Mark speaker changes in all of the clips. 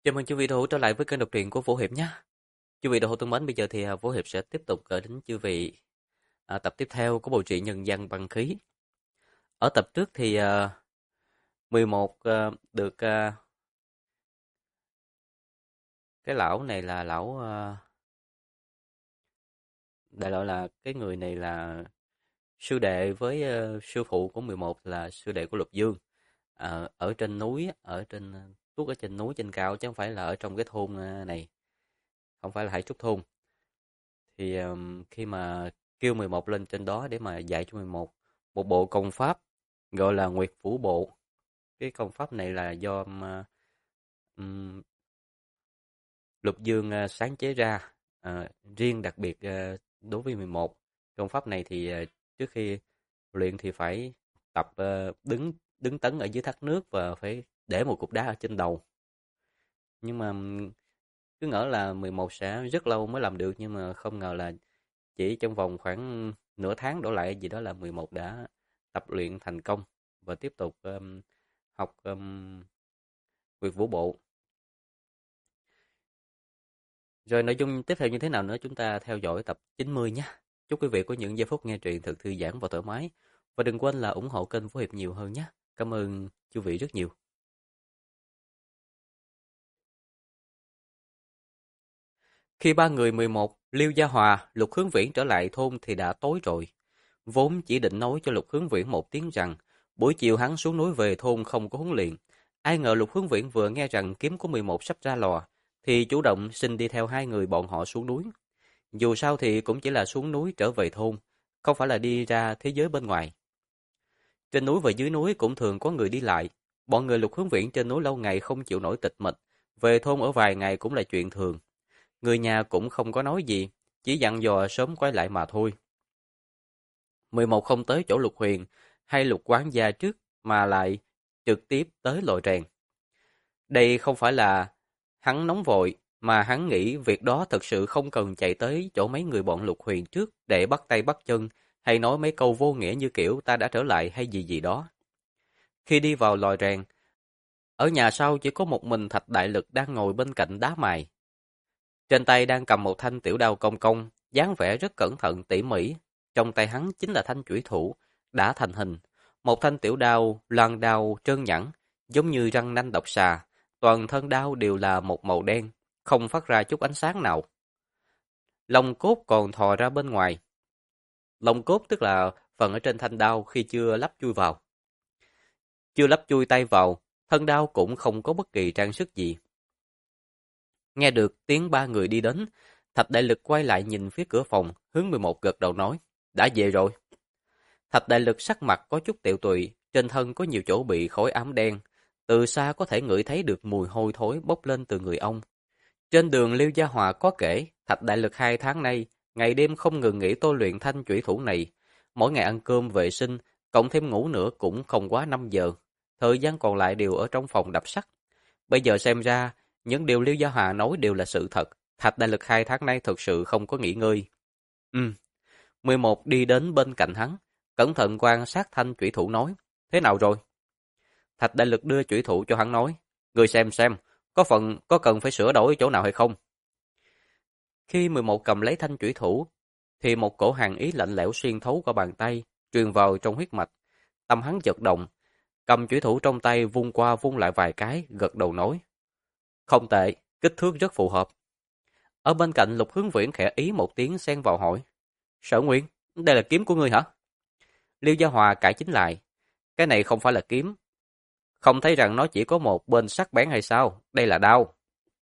Speaker 1: Chào mừng chư vị đã trở lại với kênh đọc truyện của Vũ Hiệp nhé. Chư vị đã thân mến, bây giờ thì Vũ Hiệp sẽ tiếp tục gửi đến chư vị tập tiếp theo của bộ truyện Nhân Văn Băng Khí. Ở tập trước thì 11 được cái lão này là lão đại loại là cái người này là sư đệ với sư phụ của 11 là sư đệ của Lục Dương. Ở trên núi, ở trên tuốt ở trên núi trên cao chứ không phải là ở trong cái thôn này, không phải là Hải Trúc thôn. Thì khi mà kêu 11 lên trên đó để mà dạy cho 11 một bộ công pháp gọi là Nguyệt Vũ Bộ. Cái công pháp này là do ừm, Lục Dương sáng chế ra, riêng đặc biệt đối với 11. Công pháp này thì trước khi luyện thì phải tập đứng đứng tấn ở dưới thác nước và phải để một cục đá ở trên đầu. Nhưng mà cứ ngỡ là 11 sẽ rất lâu mới làm được, nhưng mà không ngờ là chỉ trong vòng khoảng nửa tháng đổ lại gì đó là 11 đã tập luyện thành công và tiếp tục học Nguyệt Vũ Bộ. Rồi nội dung tiếp theo như thế nào nữa chúng ta theo dõi tập 90 nhé. Chúc quý vị có những giây phút nghe truyện thật thư giãn và thoải mái. Và đừng quên là ủng hộ kênh Vũ Hiệp nhiều hơn nhé. Cảm ơn quý vị rất nhiều. Khi ba người 11, Liêu Gia Hòa, Lục Hướng Viễn trở lại thôn thì đã tối rồi. Vốn chỉ định nói cho Lục Hướng Viễn một tiếng rằng buổi chiều hắn xuống núi về thôn không có huấn luyện. Ai ngờ Lục Hướng Viễn vừa nghe rằng kiếm của 11 sắp ra lò thì chủ động xin đi theo hai người bọn họ xuống núi. Dù sao thì cũng chỉ là xuống núi trở về thôn, không phải là đi ra thế giới bên ngoài. Trên núi và dưới núi cũng thường có người đi lại. Bọn người Lục Hướng Viễn trên núi lâu ngày không chịu nổi tịch mịch, về thôn ở vài ngày cũng là chuyện thường. Người nhà cũng không có nói gì, chỉ dặn dò sớm quay lại mà thôi. 11 không tới chỗ Lục Huyền hay Lục Quán gia trước mà lại trực tiếp tới lò rèn. Đây không phải là hắn nóng vội, mà hắn nghĩ việc đó thật sự không cần chạy tới chỗ mấy người bọn Lục Huyền trước để bắt tay bắt chân hay nói mấy câu vô nghĩa như kiểu ta đã trở lại hay gì gì đó. Khi đi vào lò rèn, ở nhà sau chỉ có một mình Thạch Đại Lực đang ngồi bên cạnh đá mài. Trên tay đang cầm một thanh tiểu đao cong cong, dáng vẻ rất cẩn thận tỉ mỉ. Trong tay hắn chính là thanh chủy thủ, đã thành hình. Một thanh tiểu đao, loan đao trơn nhẵn, giống như răng nanh độc xà. Toàn thân đao đều là một màu đen, không phát ra chút ánh sáng nào. Lông cốt còn thò ra bên ngoài. Lông cốt tức là phần ở trên thanh đao khi chưa lắp chui vào. Chưa lắp chui tay vào, thân đao cũng không có bất kỳ trang sức gì. Nghe được tiếng ba người đi đến, Thạch Đại Lực quay lại nhìn phía cửa phòng, hướng 11 gật đầu nói, đã về rồi. Thạch Đại Lực sắc mặt có chút tiệu tụy, trên thân có nhiều chỗ bị khói ám đen, từ xa có thể ngửi thấy được mùi hôi thối bốc lên từ người ông. Trên đường Liêu Gia Hòa có kể, Thạch Đại Lực 2 tháng nay, ngày đêm không ngừng nghỉ tôi luyện thanh chủy thủ này, mỗi ngày ăn cơm vệ sinh, cộng thêm ngủ nữa cũng không quá 5 giờ, thời gian còn lại đều ở trong phòng đập sắt. Bây giờ xem ra, những điều Liêu Gia Hòa nói đều là sự thật. Thạch Đại Lực 2 tháng nay thực sự không có nghỉ ngơi. 11 đi đến bên cạnh hắn, cẩn thận quan sát thanh chủy thủ nói, thế nào rồi? Thạch Đại Lực đưa chủy thủ cho hắn nói, người xem, có cần phải sửa đổi chỗ nào hay không? Khi 11 cầm lấy thanh chủy thủ, thì một cổ hàn ý lạnh lẽo xuyên thấu qua bàn tay, truyền vào trong huyết mạch. Tâm hắn chợt động, cầm chủy thủ trong tay vung qua vung lại vài cái, gật đầu nói, không tệ, kích thước rất phù hợp. Ở bên cạnh Lục Hướng Viễn khẽ ý một tiếng xen vào hỏi, Sở Nguyên, đây là kiếm của ngươi hả? Liêu Gia Hòa cãi chính lại, cái này không phải là kiếm. Không thấy rằng nó chỉ có một bên sắc bén hay sao? Đây là đao.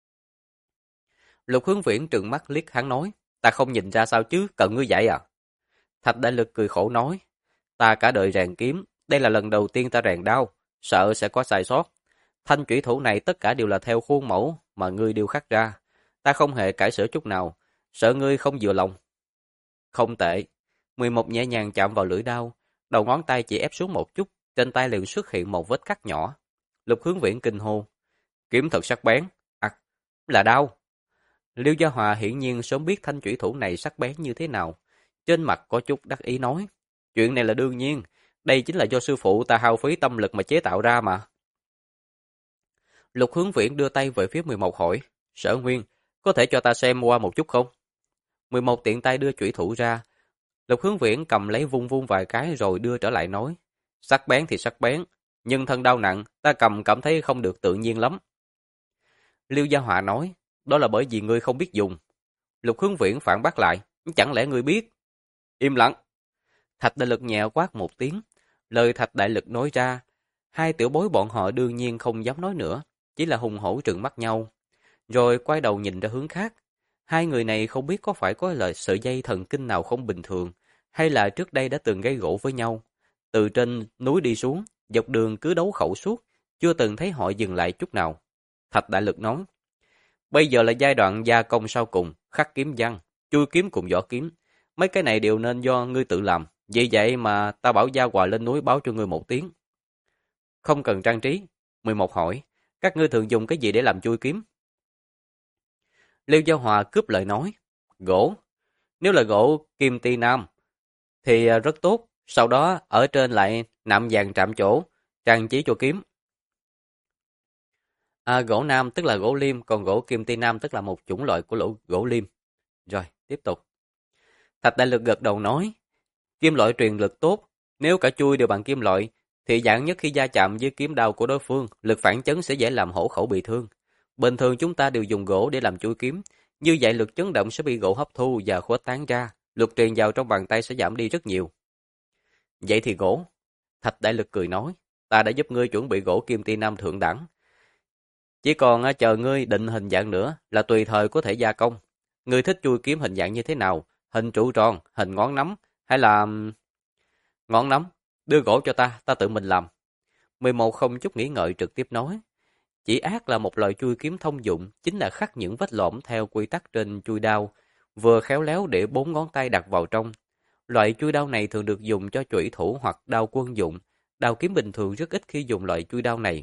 Speaker 1: Lục Hướng Viễn trừng mắt liếc hắn nói, ta không nhìn ra sao chứ, cần ngươi dạy à? Thạch Đại Lực cười khổ nói, ta cả đời rèn kiếm, đây là lần đầu tiên ta rèn đao, sợ sẽ có sai sót. Thanh chủy thủ này tất cả đều là theo khuôn mẫu mà ngươi điêu khắc ra, ta không hề cải sửa chút nào, sợ ngươi không vừa lòng. Không tệ. 11 nhẹ nhàng chạm vào lưỡi đao, đầu ngón tay chỉ ép xuống một chút, trên tay liền xuất hiện một vết cắt nhỏ. Lục Hướng Viễn kinh hô, kiếm thật sắc bén, là đao. Liêu Gia Hòa hiển nhiên sớm biết thanh chủy thủ này sắc bén như thế nào, trên mặt có chút đắc ý nói, chuyện này là đương nhiên, đây chính là do sư phụ ta hao phí tâm lực mà chế tạo ra mà. Lục Hướng Viễn đưa tay về phía 11 hỏi, Sở Nguyên, có thể cho ta xem qua một chút không? 11 tiện tay đưa chủy thủ ra. Lục Hướng Viễn cầm lấy vung vung vài cái rồi đưa trở lại nói, sắc bén thì sắc bén, nhưng thân đau nặng, ta cầm cảm thấy không được tự nhiên lắm. Liêu Gia Họa nói, đó là bởi vì ngươi không biết dùng. Lục Hướng Viễn phản bác lại, chẳng lẽ ngươi biết? Im lặng. Thạch Đại Lực nhẹ quát một tiếng, lời Thạch Đại Lực nói ra, hai tiểu bối bọn họ đương nhiên không dám nói nữa, chỉ là hùng hổ trừng mắt nhau, rồi quay đầu nhìn ra hướng khác. Hai người này không biết có phải có lời sợi dây thần kinh nào không bình thường, hay là trước đây đã từng gây gỗ với nhau. Từ trên núi đi xuống, dọc đường cứ đấu khẩu suốt, chưa từng thấy họ dừng lại chút nào. Thạch Đại Lực nói, bây giờ là giai đoạn gia công sau cùng, khắc kiếm văn, chui kiếm cùng vỏ kiếm. Mấy cái này đều nên do ngươi tự làm. Vì vậy mà ta bảo Gia Hòa lên núi báo cho ngươi một tiếng. Không cần trang trí. 11 hỏi, các ngươi thường dùng cái gì để làm chui kiếm? Liêu Gia Hòa cướp lời nói, gỗ. Nếu là gỗ kim ti nam thì rất tốt. Sau đó ở trên lại nạm vàng trạm chỗ, trang trí cho kiếm. Gỗ nam tức là gỗ liêm, còn gỗ kim ti nam tức là một chủng loại của gỗ liêm. Rồi, tiếp tục. Thạch Đại Lực gật đầu nói, kim loại truyền lực tốt, nếu cả chui đều bằng kim loại, thì dạng nhất khi va chạm với kiếm đao của đối phương, lực phản chấn sẽ dễ làm hổ khẩu bị thương. Bình thường chúng ta đều dùng gỗ để làm chui kiếm, như vậy lực chấn động sẽ bị gỗ hấp thu và khuếch tán ra, lực truyền vào trong bàn tay sẽ giảm đi rất nhiều. Vậy thì gỗ. Thạch Đại Lực cười nói, ta đã giúp ngươi chuẩn bị gỗ kim ti nam thượng đẳng. Chỉ còn chờ ngươi định hình dạng nữa là tùy thời có thể gia công. Ngươi thích chui kiếm hình dạng như thế nào? Hình trụ tròn, hình ngón nắm, hay là... Ngón nắm, đưa gỗ cho ta tự mình làm. 11 không chút nghĩ ngợi trực tiếp nói. Chỉ ác là một loại chui kiếm thông dụng, chính là khắc những vết lõm theo quy tắc trên chui đao, vừa khéo léo để 4 ngón tay đặt vào trong. Loại chui đao này thường được dùng cho chủy thủ hoặc đao quân dụng, đao kiếm bình thường rất ít khi dùng loại chui đao này.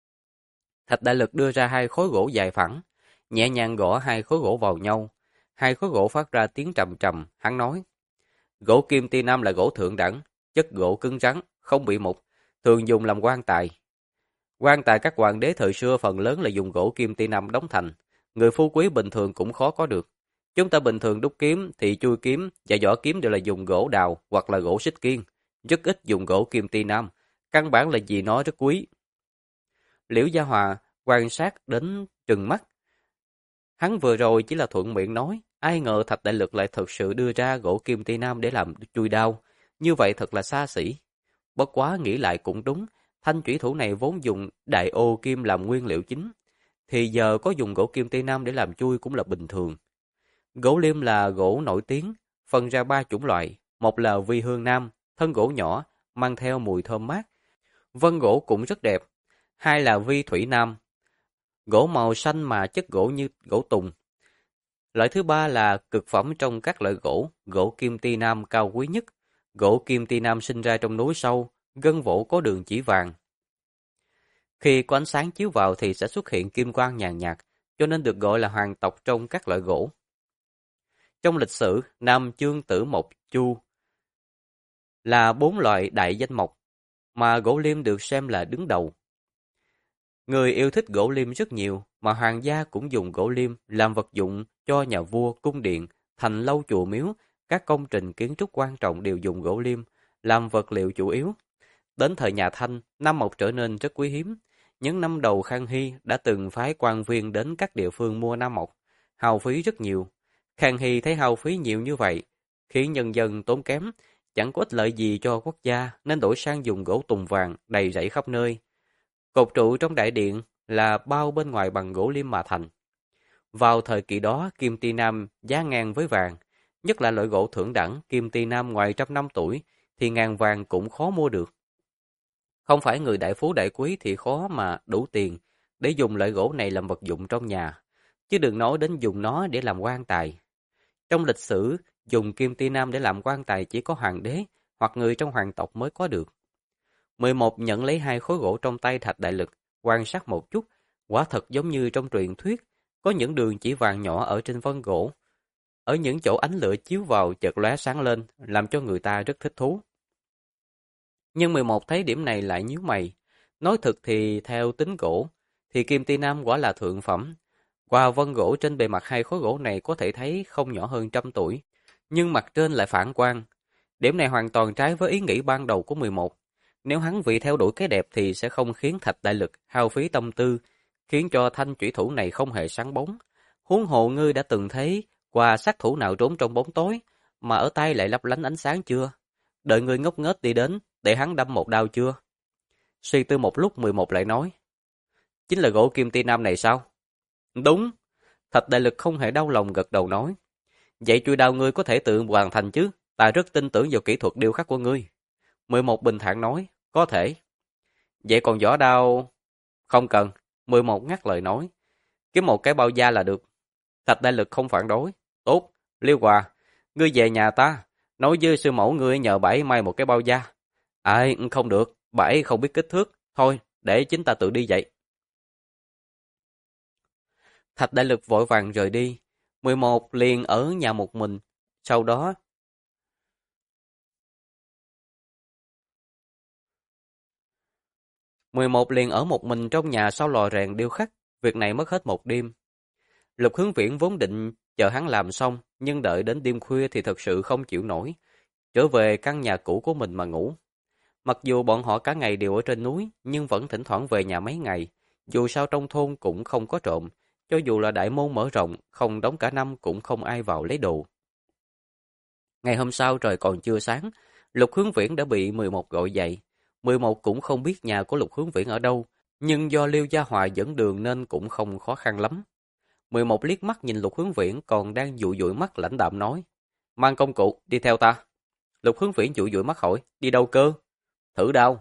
Speaker 1: Thạch Đại Lực đưa ra hai khối gỗ dài phẳng, nhẹ nhàng gõ hai khối gỗ vào nhau. Hai khối gỗ phát ra tiếng trầm trầm, hắn nói. Gỗ kim ti nam là gỗ thượng đẳng, chất gỗ cứng rắn, không bị mục, thường dùng làm quan tài. Quan tài các hoàng đế thời xưa phần lớn là dùng gỗ kim ti nam đóng thành, người phú quý bình thường cũng khó có được. Chúng ta bình thường đúc kiếm thì chui kiếm và vỏ kiếm đều là dùng gỗ đào hoặc là gỗ xích kiên, rất ít dùng gỗ kim ti nam, căn bản là vì nó rất quý. Liễu Gia Hòa quan sát đến trừng mắt. Hắn vừa rồi chỉ là thuận miệng nói, ai ngờ Thạch Đại Lực lại thật sự đưa ra gỗ kim ti nam để làm chui đao, như vậy thật là xa xỉ. Bất quá nghĩ lại cũng đúng, thanh chủy thủ này vốn dùng đại ô kim làm nguyên liệu chính, thì giờ có dùng gỗ kim ti nam để làm chui cũng là bình thường. Gỗ liêm là gỗ nổi tiếng, phân ra 3 chủng loại, một là vi hương nam, thân gỗ nhỏ, mang theo mùi thơm mát, vân gỗ cũng rất đẹp. Hai là vi thủy nam, gỗ màu xanh mà chất gỗ như gỗ tùng. Loại thứ ba là cực phẩm trong các loại gỗ, gỗ kim ti nam cao quý nhất. Gỗ kim ti nam sinh ra trong núi sâu, gân vỗ có đường chỉ vàng. Khi có ánh sáng chiếu vào thì sẽ xuất hiện kim quang nhàn nhạt, cho nên được gọi là hoàng tộc trong các loại gỗ. Trong lịch sử, Nam Chương Tử Mộc Chu là 4 loại đại danh mộc, mà gỗ liêm được xem là đứng đầu. Người yêu thích gỗ liêm rất nhiều, mà hoàng gia cũng dùng gỗ liêm làm vật dụng cho nhà vua, cung điện, thành lâu chùa miếu, các công trình kiến trúc quan trọng đều dùng gỗ liêm làm vật liệu chủ yếu. Đến thời nhà Thanh, nam mộc trở nên rất quý hiếm. Những năm đầu Khang Hy đã từng phái quan viên đến các địa phương mua nam mộc, hao phí rất nhiều. Khang Hy thấy hao phí nhiều như vậy, khiến nhân dân tốn kém, chẳng có ích lợi gì cho quốc gia nên đổi sang dùng gỗ tùng vàng đầy rẫy khắp nơi. Cột trụ trong đại điện là bao bên ngoài bằng gỗ liêm mà thành. Vào thời kỳ đó, kim ti nam giá ngang với vàng, nhất là loại gỗ thượng đẳng kim ti nam ngoài 100 năm tuổi thì ngàn vàng cũng khó mua được. Không phải người đại phú đại quý thì khó mà đủ tiền để dùng loại gỗ này làm vật dụng trong nhà, chứ đừng nói đến dùng nó để làm quan tài. Trong lịch sử, dùng kim ti nam để làm quan tài chỉ có hoàng đế hoặc người trong hoàng tộc mới có được. 11 nhận lấy hai khối gỗ trong tay Thạch Đại Lực, quan sát một chút, quả thật giống như trong truyền thuyết, có những đường chỉ vàng nhỏ ở trên vân gỗ. Ở những chỗ ánh lửa chiếu vào chợt lóe sáng lên, làm cho người ta rất thích thú. Nhưng 11 thấy điểm này lại nhíu mày. Nói thật thì theo tính gỗ, thì kim ti nam quả là thượng phẩm. Qua vân gỗ trên bề mặt hai khối gỗ này có thể thấy không nhỏ hơn 100 tuổi, nhưng mặt trên lại phản quang. Điểm này hoàn toàn trái với ý nghĩ ban đầu của 11. Nếu hắn vì theo đuổi cái đẹp thì sẽ không khiến Thạch Đại Lực hao phí tâm tư, khiến cho thanh chủy thủ này không hề sáng bóng. Huống hồ ngươi đã từng thấy qua sát thủ nào trốn trong bóng tối, mà ở tay lại lấp lánh ánh sáng chưa? Đợi ngươi ngốc nghếch đi đến, để hắn đâm một đao chưa? Suy tư một lúc 11 lại nói, chính là gỗ kim ti nam này sao? Đúng. Thạch Đại Lực không hề đau lòng gật đầu nói, vậy chuôi đao ngươi có thể tự hoàn thành chứ? Ta rất tin tưởng vào kỹ thuật điêu khắc của ngươi. 11 bình thản nói, có thể. Vậy còn vỏ đao? Không cần. 11 ngắt lời nói, kiếm một cái bao da là được. Thạch Đại Lực không phản đối. Tốt, Liêu Hòa, ngươi về nhà ta, nói với sư mẫu ngươi nhờ bà ấy may một cái bao da. Ai, không được, bà ấy không biết kích thước. Thôi, để chính ta tự đi vậy. Thạch Đại Lực vội vàng rời đi. 11 liền ở nhà một mình. Sau đó, 11 liền ở một mình trong nhà sau lò rèn điêu khắc. Việc này mất hết một đêm. Lục Hướng Viễn vốn định chờ hắn làm xong, nhưng đợi đến đêm khuya thì thật sự không chịu nổi, trở về căn nhà cũ của mình mà ngủ. Mặc dù bọn họ cả ngày đều ở trên núi, nhưng vẫn thỉnh thoảng về nhà mấy ngày. Dù sao trong thôn cũng không có trộm, cho dù là đại môn mở rộng, không đóng cả năm cũng không ai vào lấy đồ. Ngày hôm sau trời còn chưa sáng, Lục Hướng Viễn đã bị 11 gọi dậy. 11 cũng không biết nhà của Lục Hướng Viễn ở đâu, nhưng do Liêu Gia Hòa dẫn đường nên cũng không khó khăn lắm. 11 liếc mắt nhìn Lục Hướng Viễn còn đang dụi dụi mắt lãnh đạm nói, mang công cụ, đi theo ta. Lục Hướng Viễn dụi dụi mắt hỏi, đi đâu cơ? Thử đao.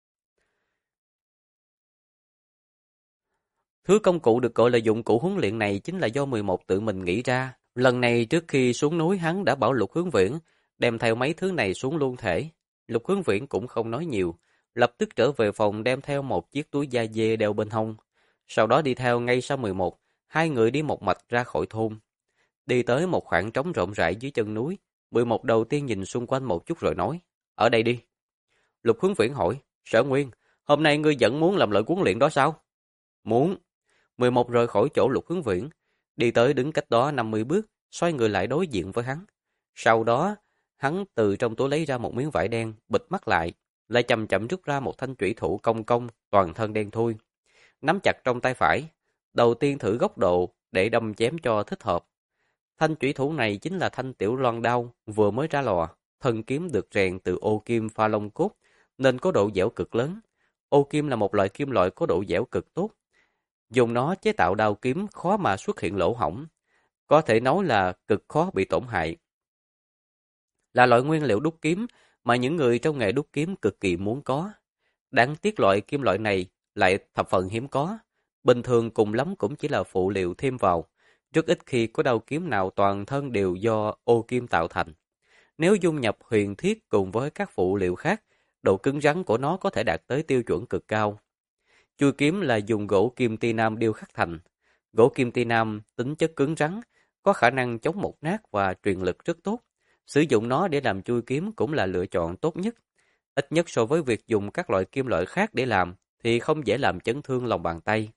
Speaker 1: Thứ công cụ được gọi là dụng cụ huấn luyện này chính là do 11 tự mình nghĩ ra. Lần này trước khi xuống núi hắn đã bảo Lục Hướng Viễn đem theo mấy thứ này xuống luôn thể. Lục Hướng Viễn cũng không nói nhiều, lập tức trở về phòng đem theo một chiếc túi da dê đeo bên hông. Sau đó đi theo ngay sau 11, hai người đi một mạch ra khỏi thôn. Đi tới một khoảng trống rộng rãi dưới chân núi, 11 đầu tiên nhìn xung quanh một chút rồi nói, ở đây đi. Lục Hướng Viễn hỏi, Sở Nguyên, hôm nay ngươi vẫn muốn làm loại huấn luyện đó sao? Muốn. 11 rời khỏi chỗ Lục Hướng Viễn, đi tới đứng cách đó 50 bước, xoay người lại đối diện với hắn. Sau đó, hắn từ trong túi lấy ra một miếng vải đen, bịt mắt lại chậm chậm rút ra một thanh chủy thủ cong cong, toàn thân đen thui. Nắm chặt trong tay phải, đầu tiên thử góc độ để đâm chém cho thích hợp. Thanh chủy thủ này chính là thanh tiểu loan đao, vừa mới ra lò, thân kiếm được rèn từ ô kim pha lông cốt, nên có độ dẻo cực lớn. Ô kim là một loại kim loại có độ dẻo cực tốt. Dùng nó chế tạo đao kiếm khó mà xuất hiện lỗ hổng, có thể nói là cực khó bị tổn hại. Là loại nguyên liệu đúc kiếm mà những người trong nghề đúc kiếm cực kỳ muốn có. Đáng tiếc loại kim loại này lại thập phần hiếm có, bình thường cùng lắm cũng chỉ là phụ liệu thêm vào, rất ít khi có đao kiếm nào toàn thân đều do ô kim tạo thành. Nếu dung nhập huyền thiết cùng với các phụ liệu khác, độ cứng rắn của nó có thể đạt tới tiêu chuẩn cực cao. Chuôi kiếm là dùng gỗ kim ti nam điêu khắc thành. Gỗ kim ti nam tính chất cứng rắn, có khả năng chống mục nát và truyền lực rất tốt. Sử dụng nó để làm chuôi kiếm cũng là lựa chọn tốt nhất. Ít nhất so với việc dùng các loại kim loại khác để làm, thì không dễ làm chấn thương lòng bàn tay.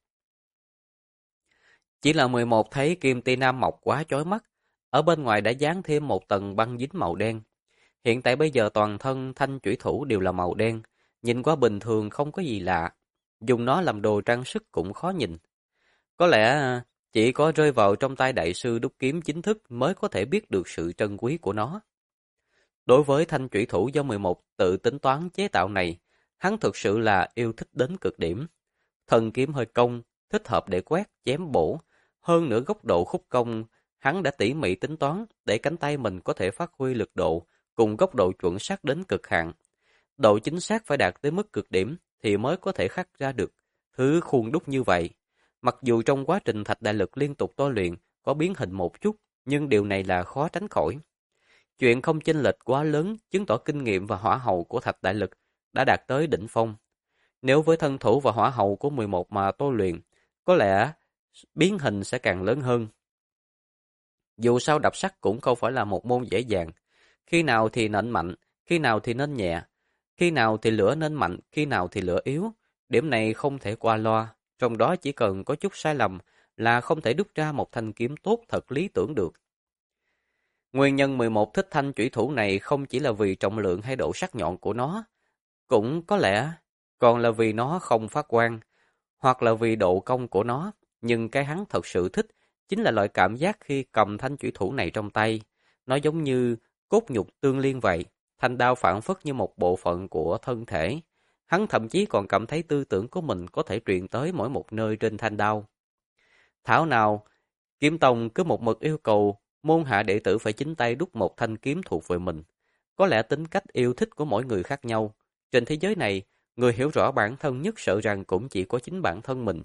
Speaker 1: Chỉ là 11 thấy kim ti nam mọc quá chói mắt, ở bên ngoài đã dán thêm một tầng băng dính màu đen. Hiện tại bây giờ toàn thân thanh chủy thủ đều là màu đen, nhìn qua bình thường không có gì lạ. Dùng nó làm đồ trang sức cũng khó nhìn. Có lẽ chỉ có rơi vào trong tay đại sư đúc kiếm chính thức mới có thể biết được sự trân quý của nó. Đối với thanh chủy thủ do 11 tự tính toán chế tạo này, hắn thực sự là yêu thích đến cực điểm. Thân kiếm hơi cong, thích hợp để quét, chém bổ. Hơn nữa góc độ khúc cong, hắn đã tỉ mỉ tính toán để cánh tay mình có thể phát huy lực độ cùng góc độ chuẩn xác đến cực hạn. Độ chính xác phải đạt tới mức cực điểm thì mới có thể khắc ra được thứ khuôn đúc như vậy. Mặc dù trong quá trình Thạch Đại Lực liên tục tôi luyện có biến hình một chút, nhưng điều này là khó tránh khỏi. Chuyện không chênh lệch quá lớn chứng tỏ kinh nghiệm và hỏa hậu của Thạch Đại Lực đã đạt tới đỉnh phong. Nếu với thân thủ và hỏa hậu của 11 mà tôi luyện, có lẽ biến hình sẽ càng lớn hơn. Dù sao đập sắt cũng không phải là một môn dễ dàng. Khi nào thì nện mạnh, khi nào thì nên nhẹ, khi nào thì lửa nên mạnh, khi nào thì lửa yếu. Điểm này không thể qua loa. trong đó chỉ cần có chút sai lầm là không thể đúc ra một thanh kiếm tốt thật lý tưởng được. Nguyên nhân 11 thích thanh chủy thủ này không chỉ là vì trọng lượng hay độ sắc nhọn của nó, cũng có lẽ còn là vì nó không phát quang, hoặc là vì độ cong của nó, nhưng cái hắn thật sự thích chính là loại cảm giác khi cầm thanh chủy thủ này trong tay. Nó giống như cốt nhục tương liên vậy, thanh đao phảng phất như một bộ phận của thân thể. Hắn thậm chí còn cảm thấy tư tưởng của mình có thể truyền tới mỗi một nơi trên thanh đao. Thảo nào, Kiếm Tông cứ một mực yêu cầu môn hạ đệ tử phải chính tay đúc một thanh kiếm thuộc về mình. Có lẽ tính cách yêu thích của mỗi người khác nhau. Trên thế giới này, người hiểu rõ bản thân nhất sợ rằng cũng chỉ có chính bản thân mình.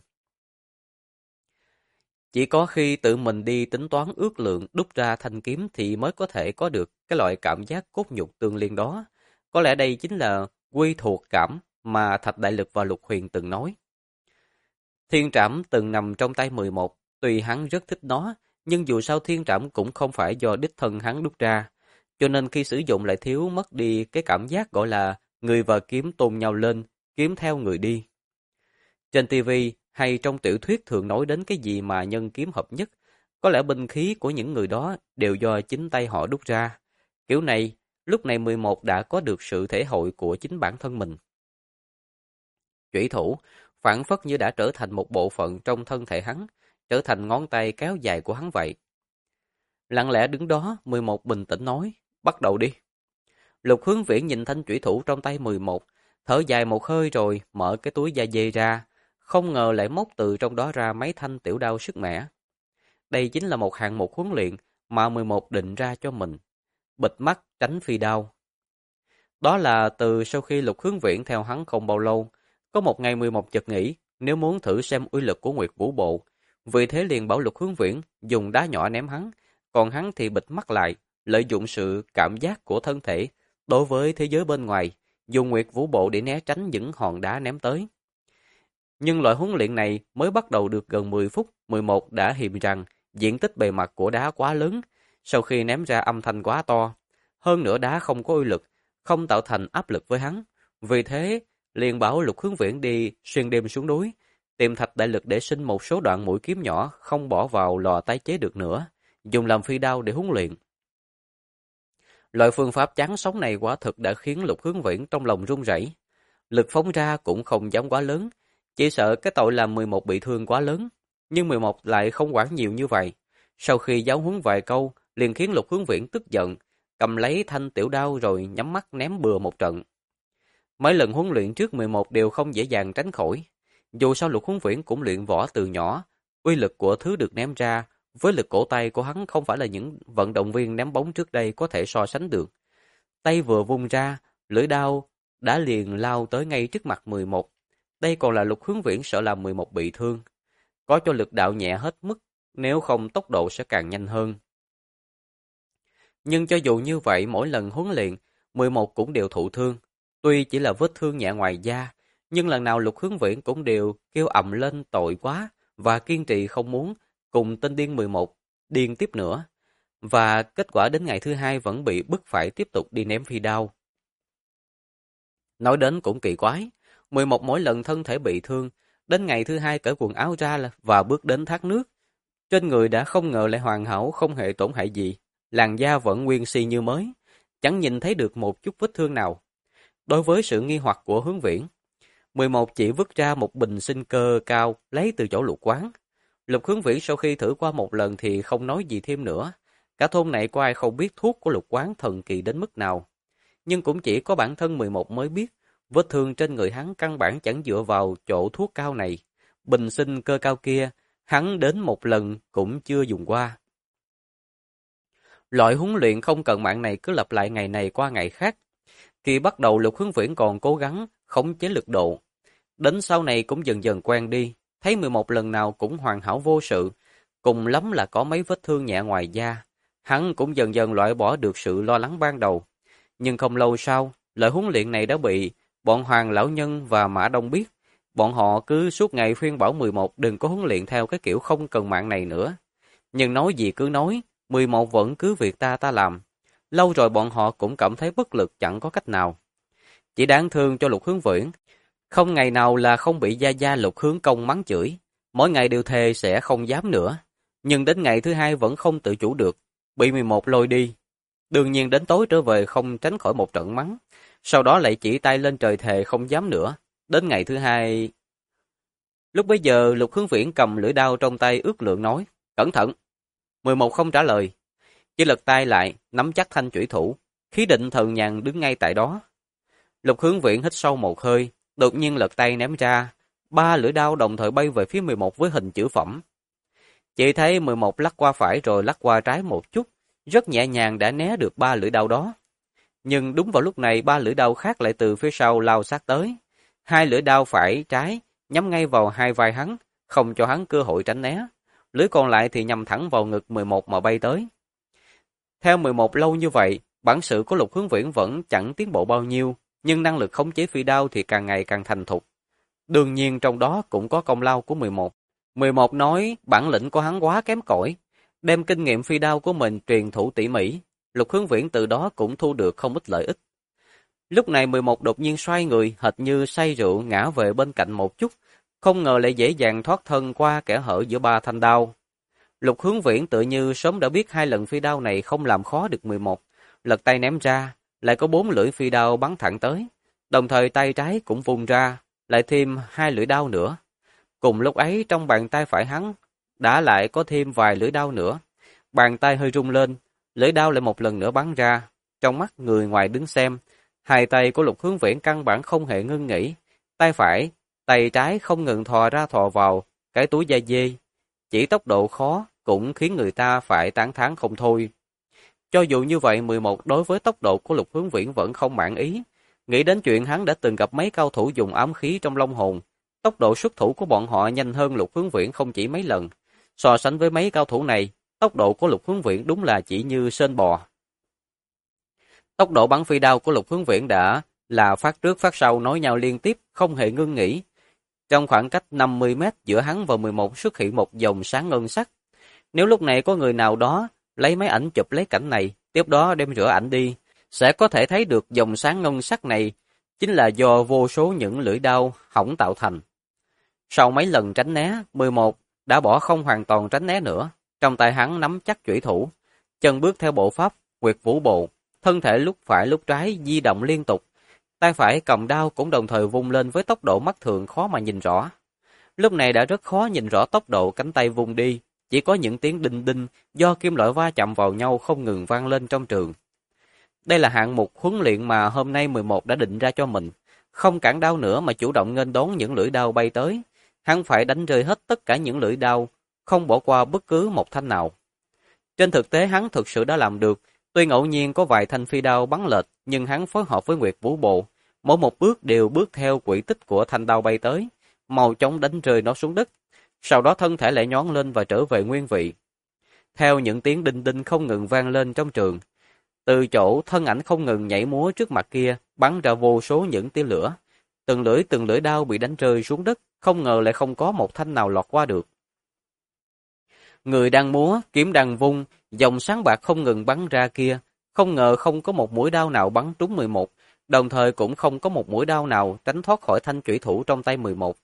Speaker 1: Chỉ có khi tự mình đi tính toán ước lượng đúc ra thanh kiếm thì mới có thể có được cái loại cảm giác cốt nhục tương liên đó. Có lẽ đây chính là quy thuộc cảm mà Thạch Đại Lực và Lục Huyền từng nói. Thiên trảm từng nằm trong tay 11, tuy hắn rất thích nó, nhưng dù sao thiên trảm cũng không phải do đích thân hắn đúc ra, cho nên khi sử dụng lại thiếu mất đi cái cảm giác gọi là người và kiếm tôn nhau lên, kiếm theo người đi. Trên TV hay trong tiểu thuyết thường nói đến cái gì mà nhân kiếm hợp nhất, có lẽ binh khí của những người đó đều do chính tay họ đúc ra. Kiểu này, lúc này 11 đã có được sự thể hội của chính bản thân mình. Chủy thủ, phảng phất như đã trở thành một bộ phận trong thân thể hắn, trở thành ngón tay kéo dài của hắn vậy. Lặng lẽ đứng đó, 11 bình tĩnh nói, bắt đầu đi. Lục Hướng Viễn nhìn thanh chủy thủ trong tay 11, thở dài một hơi rồi mở cái túi da dê ra, không ngờ lại móc từ trong đó ra mấy thanh tiểu đao sức mẻ. Đây chính là một hạng mục huấn luyện mà 11 định ra cho mình. Bịt mắt tránh phi đao. Đó là từ sau khi Lục Hướng Viễn theo hắn không bao lâu, có một ngày 11 chợt nghĩ nếu muốn thử xem uy lực của Nguyệt Vũ Bộ, vì thế liền bảo Lục Hướng Viễn dùng đá nhỏ ném hắn, còn hắn thì bịt mắt lại, lợi dụng sự cảm giác của thân thể đối với thế giới bên ngoài, dùng Nguyệt Vũ Bộ để né tránh những hòn đá ném tới. Nhưng loại huấn luyện này mới bắt đầu được gần 10 phút, 11 đã hiềm rằng diện tích bề mặt của đá quá lớn, sau khi ném ra âm thanh quá to. Hơn nữa đá không có uy lực, không tạo thành áp lực với hắn. Vì thế, liền bảo Lục Hướng Viễn đi xuyên đêm xuống núi, tìm Thạch Đại Lực để xin một số đoạn mũi kiếm nhỏ không bỏ vào lò tái chế được nữa, dùng làm phi đao để huấn luyện. Loại phương pháp chán sống này quả thực đã khiến Lục Hướng Viễn trong lòng run rẩy. Lực phóng ra cũng không dám quá lớn, chỉ sợ cái tội làm 11 bị thương quá lớn, nhưng 11 lại không quản nhiều như vậy. Sau khi giáo huấn vài câu, liền khiến Lục Hướng Viễn tức giận, cầm lấy thanh tiểu đao rồi nhắm mắt ném bừa một trận. Mấy lần huấn luyện trước 11 đều không dễ dàng tránh khỏi. Dù sao Lục Hướng Viễn cũng luyện võ từ nhỏ, uy lực của thứ được ném ra với lực cổ tay của hắn không phải là những vận động viên ném bóng trước đây có thể so sánh được. Tay vừa vung ra, lưỡi đao đã liền lao tới ngay trước mặt 11. Đây còn là Lục Hướng Viễn sợ làm 11 bị thương. Có cho lực đạo nhẹ hết mức, nếu không tốc độ sẽ càng nhanh hơn. Nhưng cho dù như vậy, mỗi lần huấn luyện, 11 cũng đều thụ thương. Tuy chỉ là vết thương nhẹ ngoài da, nhưng lần nào Lục Hướng Viễn cũng đều kêu ầm lên tội quá và kiên trì không muốn cùng tên điên 11 điên tiếp nữa. Và kết quả đến ngày thứ hai vẫn bị bức phải tiếp tục đi ném phi đao. Nói đến cũng kỳ quái, 11 mỗi lần thân thể bị thương, đến ngày thứ hai cởi quần áo ra và bước đến thác nước. Trên người đã không ngờ lại hoàn hảo không hề tổn hại gì, làn da vẫn nguyên si như mới, chẳng nhìn thấy được một chút vết thương nào. Đối với sự nghi hoặc của Hướng Viễn, 11 chỉ vứt ra một bình sinh cơ cao lấy từ chỗ Lục quán. Lục Hướng Viễn sau khi thử qua một lần thì không nói gì thêm nữa. Cả thôn này có ai không biết thuốc của Lục quán thần kỳ đến mức nào. Nhưng cũng chỉ có bản thân 11 mới biết, vết thương trên người hắn căn bản chẳng dựa vào chỗ thuốc cao này. Bình sinh cơ cao kia, hắn đến một lần cũng chưa dùng qua. Loại huấn luyện không cần mạng này cứ lặp lại ngày này qua ngày khác. Khi bắt đầu Lục Hướng Viễn còn cố gắng khống chế lực độ. Đến sau này cũng dần dần quen đi, thấy 11 lần nào cũng hoàn hảo vô sự, cùng lắm là có mấy vết thương nhẹ ngoài da. Hắn cũng dần dần loại bỏ được sự lo lắng ban đầu. Nhưng không lâu sau, loại huấn luyện này đã bị bọn Hoàng Lão Nhân và Mã Đông biết. Bọn họ cứ suốt ngày khuyên bảo 11 đừng có huấn luyện theo cái kiểu không cần mạng này nữa. Nhưng nói gì cứ nói, 11 vẫn cứ việc ta làm. Lâu rồi bọn họ cũng cảm thấy bất lực chẳng có cách nào. Chỉ đáng thương cho Lục Hướng Viễn. Không ngày nào là không bị gia gia Lục Hướng Công mắng chửi, mỗi ngày đều thề sẽ không dám nữa. Nhưng đến ngày thứ hai vẫn không tự chủ được, bị 11 lôi đi. Đương nhiên đến tối trở về không tránh khỏi một trận mắng, sau đó lại chỉ tay lên trời thề không dám nữa. Đến ngày thứ hai, lúc bấy giờ Lục Hướng Viễn cầm lưỡi đao trong tay ước lượng nói, cẩn thận. 11 không trả lời, chỉ lật tay lại, nắm chắc thanh chủy thủ, khí định thần nhàn đứng ngay tại đó. Lục Hướng Viễn hít sâu một hơi, đột nhiên lật tay ném ra, 3 lưỡi đao đồng thời bay về phía 11 với hình chữ phẩm. Chỉ thấy 11 lắc qua phải rồi lắc qua trái một chút, rất nhẹ nhàng đã né được 3 lưỡi đao đó. Nhưng đúng vào lúc này 3 lưỡi đao khác lại từ phía sau lao sát tới. 2 lưỡi đao phải trái nhắm ngay vào hai vai hắn, không cho hắn cơ hội tránh né. Lưỡi còn lại thì nhắm thẳng vào ngực 11 mà bay tới. Theo 11 lâu như vậy, bản sự của Lục Hướng Viễn vẫn chẳng tiến bộ bao nhiêu, nhưng năng lực khống chế phi đao thì càng ngày càng thành thục. Đương nhiên trong đó cũng có công lao của 11. 11 nói bản lĩnh của hắn quá kém cỏi, đem kinh nghiệm phi đao của mình truyền thủ tỉ mỉ, Lục Hướng Viễn từ đó cũng thu được không ít lợi ích. Lúc này 11 đột nhiên xoay người, hệt như say rượu ngã về bên cạnh một chút, không ngờ lại dễ dàng thoát thân qua kẽ hở giữa 3 thanh đao. Lục Hướng Viễn tự như sớm đã biết 2 lần phi đao này không làm khó được 11, lật tay ném ra, lại có 4 lưỡi phi đao bắn thẳng tới, đồng thời tay trái cũng vung ra, lại thêm 2 lưỡi đao nữa. Cùng lúc ấy trong bàn tay phải hắn đã lại có thêm vài lưỡi đao nữa. Bàn tay hơi rung lên, lưỡi đao lại một lần nữa bắn ra. Trong mắt người ngoài đứng xem, hai tay của Lục Hướng Viễn căn bản không hề ngưng nghỉ. Tay phải, tay trái không ngừng thò ra thò vào cái túi da dê. Chỉ tốc độ khó cũng khiến người ta phải tán thán không thôi. Cho dù như vậy 11 đối với tốc độ của Lục Hướng Viễn vẫn không mãn ý. Nghĩ đến chuyện hắn đã từng gặp mấy cao thủ dùng ám khí trong long hồn. Tốc độ xuất thủ của bọn họ nhanh hơn Lục Hướng Viễn không chỉ mấy lần. So sánh với mấy cao thủ này, tốc độ của Lục Hướng Viễn đúng là chỉ như sên bò. Tốc độ bắn phi đao của Lục Hướng Viễn đã là phát trước phát sau nối nhau liên tiếp, không hề ngưng nghỉ. Trong khoảng cách 50 mét giữa hắn và 11 xuất hiện một dòng sáng ngân sắc. Nếu lúc này có người nào đó lấy máy ảnh chụp lấy cảnh này, tiếp đó đem rửa ảnh đi, sẽ có thể thấy được dòng sáng ngân sắc này chính là do vô số những lưỡi đao hỏng tạo thành. Sau mấy lần tránh né, 11 đã bỏ không hoàn toàn tránh né nữa. Trong tay hắn nắm chắc chủy thủ, chân bước theo bộ pháp Nguyệt Vũ Bộ, thân thể lúc phải lúc trái di động liên tục. Tay phải cầm đao cũng đồng thời vung lên với tốc độ mắt thường khó mà nhìn rõ. Lúc này đã rất khó nhìn rõ tốc độ cánh tay vung đi, chỉ có những tiếng đinh đinh do kim loại va chạm vào nhau không ngừng vang lên trong trường. Đây là hạng mục huấn luyện mà hôm nay 11 đã định ra cho mình, không cản đao nữa mà chủ động nghênh đón những lưỡi đao bay tới. Hắn phải đánh rơi hết tất cả những lưỡi đao, không bỏ qua bất cứ một thanh nào. Trên thực tế hắn thực sự đã làm được, tuy ngẫu nhiên có vài thanh phi đao bắn lệch, nhưng hắn phối hợp với Nguyệt Vũ Bộ, mỗi một bước đều bước theo quỹ tích của thanh đao bay tới, mau chóng đánh rơi nó xuống đất, sau đó thân thể lại nhón lên và trở về nguyên vị. Theo những tiếng đinh đinh không ngừng vang lên trong trường, từ chỗ thân ảnh không ngừng nhảy múa trước mặt kia, bắn ra vô số những tia lửa. Từng lưỡi đao bị đánh rơi xuống đất, không ngờ lại không có một thanh nào lọt qua được. Người đang múa, kiếm đang vung, dòng sáng bạc không ngừng bắn ra kia, không ngờ không có một mũi đao nào bắn trúng 11, đồng thời cũng không có một mũi đao nào tránh thoát khỏi thanh chủy thủ trong tay 11.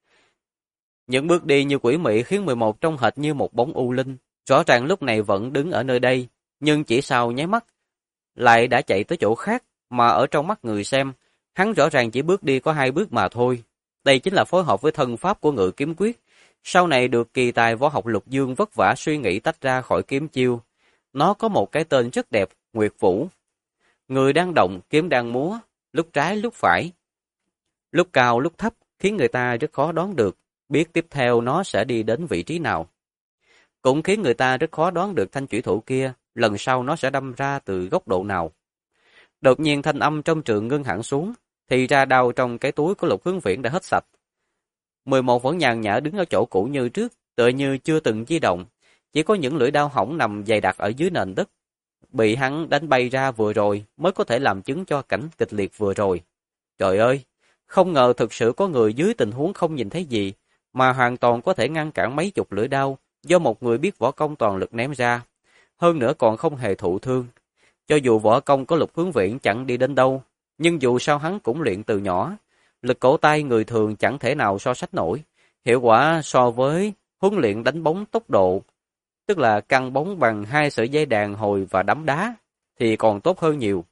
Speaker 1: Những bước đi như quỷ mị khiến 11 trông hệt như một bóng u linh, rõ ràng lúc này vẫn đứng ở nơi đây, nhưng chỉ sau nháy mắt lại đã chạy tới chỗ khác, mà ở trong mắt người xem, hắn rõ ràng chỉ bước đi có 2 bước mà thôi. Đây chính là phối hợp với thân pháp của Ngự Kiếm Quyết, sau này được kỳ tài võ học Lục Dương vất vả suy nghĩ tách ra khỏi kiếm chiêu. Nó có một cái tên rất đẹp, Nguyệt Vũ. Người đang động, kiếm đang múa, lúc trái lúc phải, lúc cao lúc thấp, khiến người ta rất khó đoán được, biết tiếp theo nó sẽ đi đến vị trí nào. Cũng khiến người ta rất khó đoán được thanh chủy thủ kia, lần sau nó sẽ đâm ra từ góc độ nào. Đột nhiên thanh âm trong trường ngưng hẳn xuống, thì ra đao trong cái túi của Lục Hướng Viễn đã hết sạch. 11 vẫn nhàn nhã đứng ở chỗ cũ như trước, tựa như chưa từng di động, chỉ có những lưỡi đao hỏng nằm dày đặc ở dưới nền đất. Bị hắn đánh bay ra vừa rồi mới có thể làm chứng cho cảnh kịch liệt vừa rồi. Trời ơi, không ngờ thực sự có người dưới tình huống không nhìn thấy gì, mà hoàn toàn có thể ngăn cản mấy chục lưỡi đao do một người biết võ công toàn lực ném ra. Hơn nữa còn không hề thụ thương. Cho dù võ công của Lục Hướng Viễn chẳng đi đến đâu, nhưng dù sao hắn cũng luyện từ nhỏ. Lực cổ tay người thường chẳng thể nào so sánh nổi. Hiệu quả so với huấn luyện đánh bóng tốc độ, tức là căng bóng bằng 2 sợi dây đàn hồi và đấm đá, thì còn tốt hơn nhiều.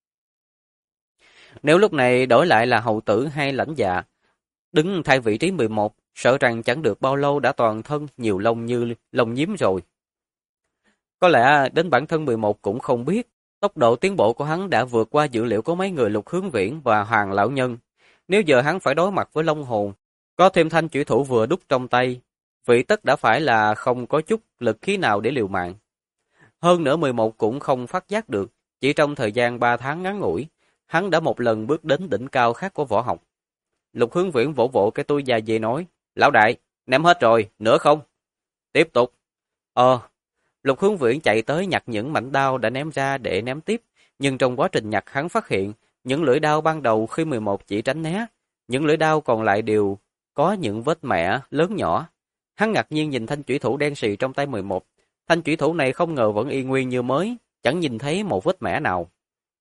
Speaker 1: Nếu lúc này đổi lại là hầu tử hay lãnh dạ, đứng thay vị trí 11, sợ rằng chẳng được bao lâu đã toàn thân nhiều lông như lông nhím rồi. Có lẽ đến bản thân 11 cũng không biết, tốc độ tiến bộ của hắn đã vượt qua dữ liệu của mấy người Lục Hướng Viễn và Hoàng Lão Nhân. Nếu giờ hắn phải đối mặt với Long Hồn, có thêm thanh chủy thủ vừa đúc trong tay, vị tất đã phải là không có chút lực khí nào để liều mạng. Hơn nữa 11 cũng không phát giác được, chỉ trong thời gian 3 tháng ngắn ngủi, hắn đã một lần bước đến đỉnh cao khác của võ học. Lục Hướng Viễn vỗ vỗ cái túi da dê nói, lão đại, ném hết rồi, nữa không? Tiếp tục. Lục Hướng Viễn chạy tới nhặt những mảnh đao đã ném ra để ném tiếp, nhưng trong quá trình nhặt hắn phát hiện, những lưỡi đao ban đầu khi 11 chỉ tránh né, những lưỡi đao còn lại đều có những vết mẻ lớn nhỏ. Hắn ngạc nhiên nhìn thanh chủy thủ đen sì trong tay 11, thanh chủy thủ này không ngờ vẫn y nguyên như mới, chẳng nhìn thấy một vết mẻ nào.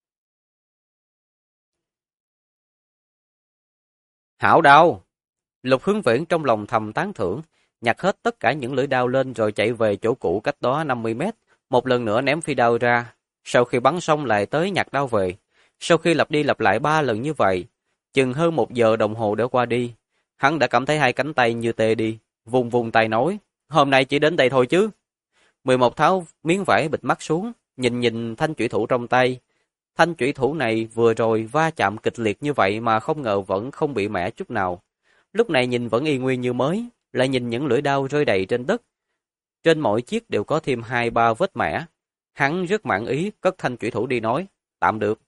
Speaker 1: Hảo đao! Lục Hướng Viễn trong lòng thầm tán thưởng, nhặt hết tất cả những lưỡi đao lên rồi chạy về chỗ cũ cách đó 50 mét, một lần nữa ném phi đao ra, sau khi bắn xong lại tới nhặt đao về. Sau khi lặp đi lặp lại 3 lần như vậy, chừng hơn 1 giờ đồng hồ đã qua đi, hắn đã cảm thấy hai cánh tay như tê đi, vùng vùng tay nói, hôm nay chỉ đến đây thôi chứ. 11 tháo miếng vải bịt mắt xuống, nhìn nhìn thanh chủy thủ trong tay. Thanh chủy thủ này vừa rồi va chạm kịch liệt như vậy mà không ngờ vẫn không bị mẻ chút nào. Lúc này nhìn vẫn y nguyên như mới, lại nhìn những lưỡi đao rơi đầy trên đất. Trên mỗi chiếc đều có thêm 2-3 vết mẻ. Hắn rất mãn ý, cất thanh chủy thủ đi nói, tạm được.